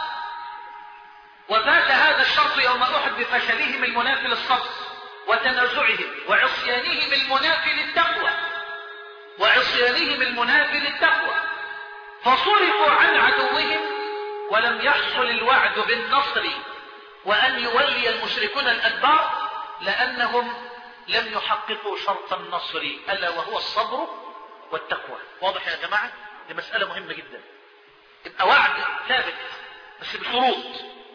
وفات هذا الشرط يوم أحد بفشلهم المنافي للصبر وتنازعهم وعصيانهم المنافي للتقوى وعصيانهم المنافي للتقوى فصرفوا عن عدوهم ولم يحصل الوعد بالنصر وأن يولي المشركون الأدبار لأنهم لم يحققوا شرط النصر ألا وهو الصبر والتقوى. واضح يا جماعة؟ دي مسألة مهمة جدا. يبقى وعد ثابت بس بشروط.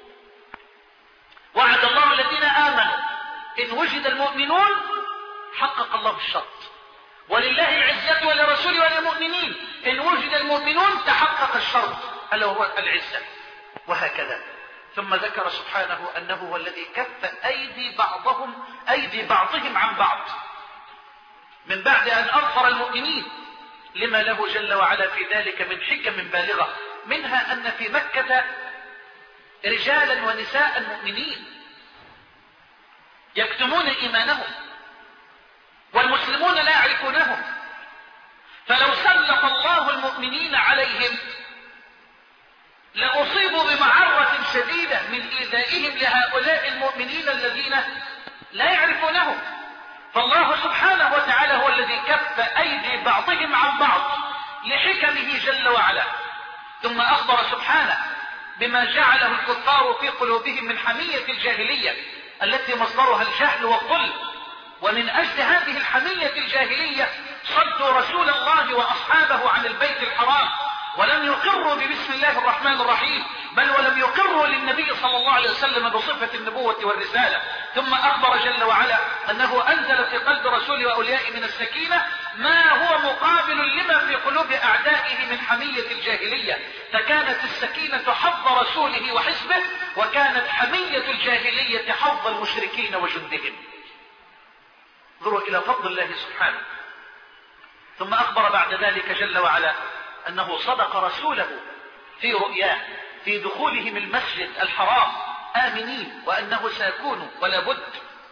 وعد الله الذين آمنوا إن وجد المؤمنون حقق الله الشرط، ولله العزة ولرسوله وللمؤمنين إن وجد المؤمنون تحقق الشرط ألا وهو العزة، وهكذا. ثم ذكر سبحانه أنه هو الذي كف أيدي بعضهم أيدي بعضهم عن بعض من بعد أن أظفر المؤمنين لما له جل وعلا في ذلك من حكم بالغة، منها أن في مكة رجالا ونساء مؤمنين يكتمون إيمانهم والمسلمون لا يعرفونهم، فلو سلط الله المؤمنين عليهم لأصيبوا بمعرة شديدة من إيذائهم لهؤلاء المؤمنين الذين لا يعرفونهم. فالله سبحانه وتعالى هو الذي كف أيدي بعضهم عن بعض لحكمه جل وعلا. ثم أخبر سبحانه بما جعله الكفار في قلوبهم من حمية الجاهلية التي مصدرها الجهل والظلم. ومن أجل هذه الحمية الجاهلية صدوا رسول الله وأصحابه عن البيت الحرام، ولم يقروا ببسم الله الرحمن الرحيم، بل ولم يقروا للنبي صلى الله عليه وسلم بصفة النبوة والرسالة. ثم أخبر جل وعلا أنه أنزل في قلب رسوله وأوليائه من السكينة ما هو مقابل لما في قلوب أعدائه من حمية الجاهلية، فكانت السكينة حظ رسوله وحزبه، وكانت حمية الجاهلية حظ المشركين وجندهم. انظروا إلى فضل الله سبحانه. ثم أخبر بعد ذلك جل وعلا أنه صدق رسوله في رؤياه في دخولهم المسجد الحرام آمنين، وأنه سيكون ولا بد.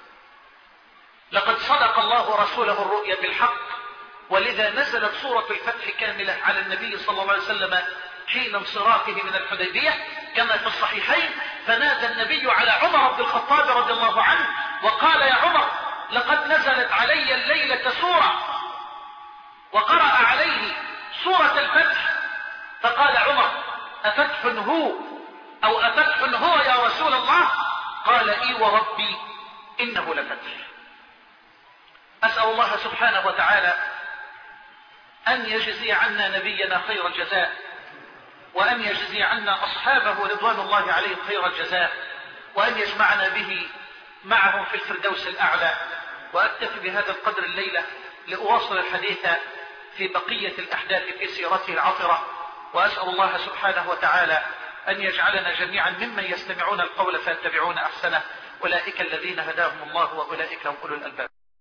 لقد صدق الله رسوله الرؤيا بالحق، ولذا نزلت سورة الفتح كاملة على النبي صلى الله عليه وسلم حين انصرافه من الحديبية كما في الصحيحين. فنادى النبي على عمر بن الخطاب رضي الله عنه وقال: يا عمر، لقد نزلت علي الليلة سورة، وقرأ عليه سورة الفتح. فقال عمر: أفتح هو أو أفتح هو يا رسول الله؟ قال: إي وربي إنه لفتح. أسأل الله سبحانه وتعالى أن يجزي عنا نبينا خير الجزاء، وأن يجزي عنا أصحابه رضوان الله عليهم خير الجزاء، وأن يجمعنا به معهم في الفردوس الأعلى. وأكتفي بهذا القدر الليلة لأواصل الحديث في بقية الأحداث في سيرته العطرة، وأسأل الله سبحانه وتعالى أن يجعلنا جميعا ممن يستمعون القول فيتبعون أحسنه. أولئك الذين هداهم الله وأولئك هم أولو الألباب.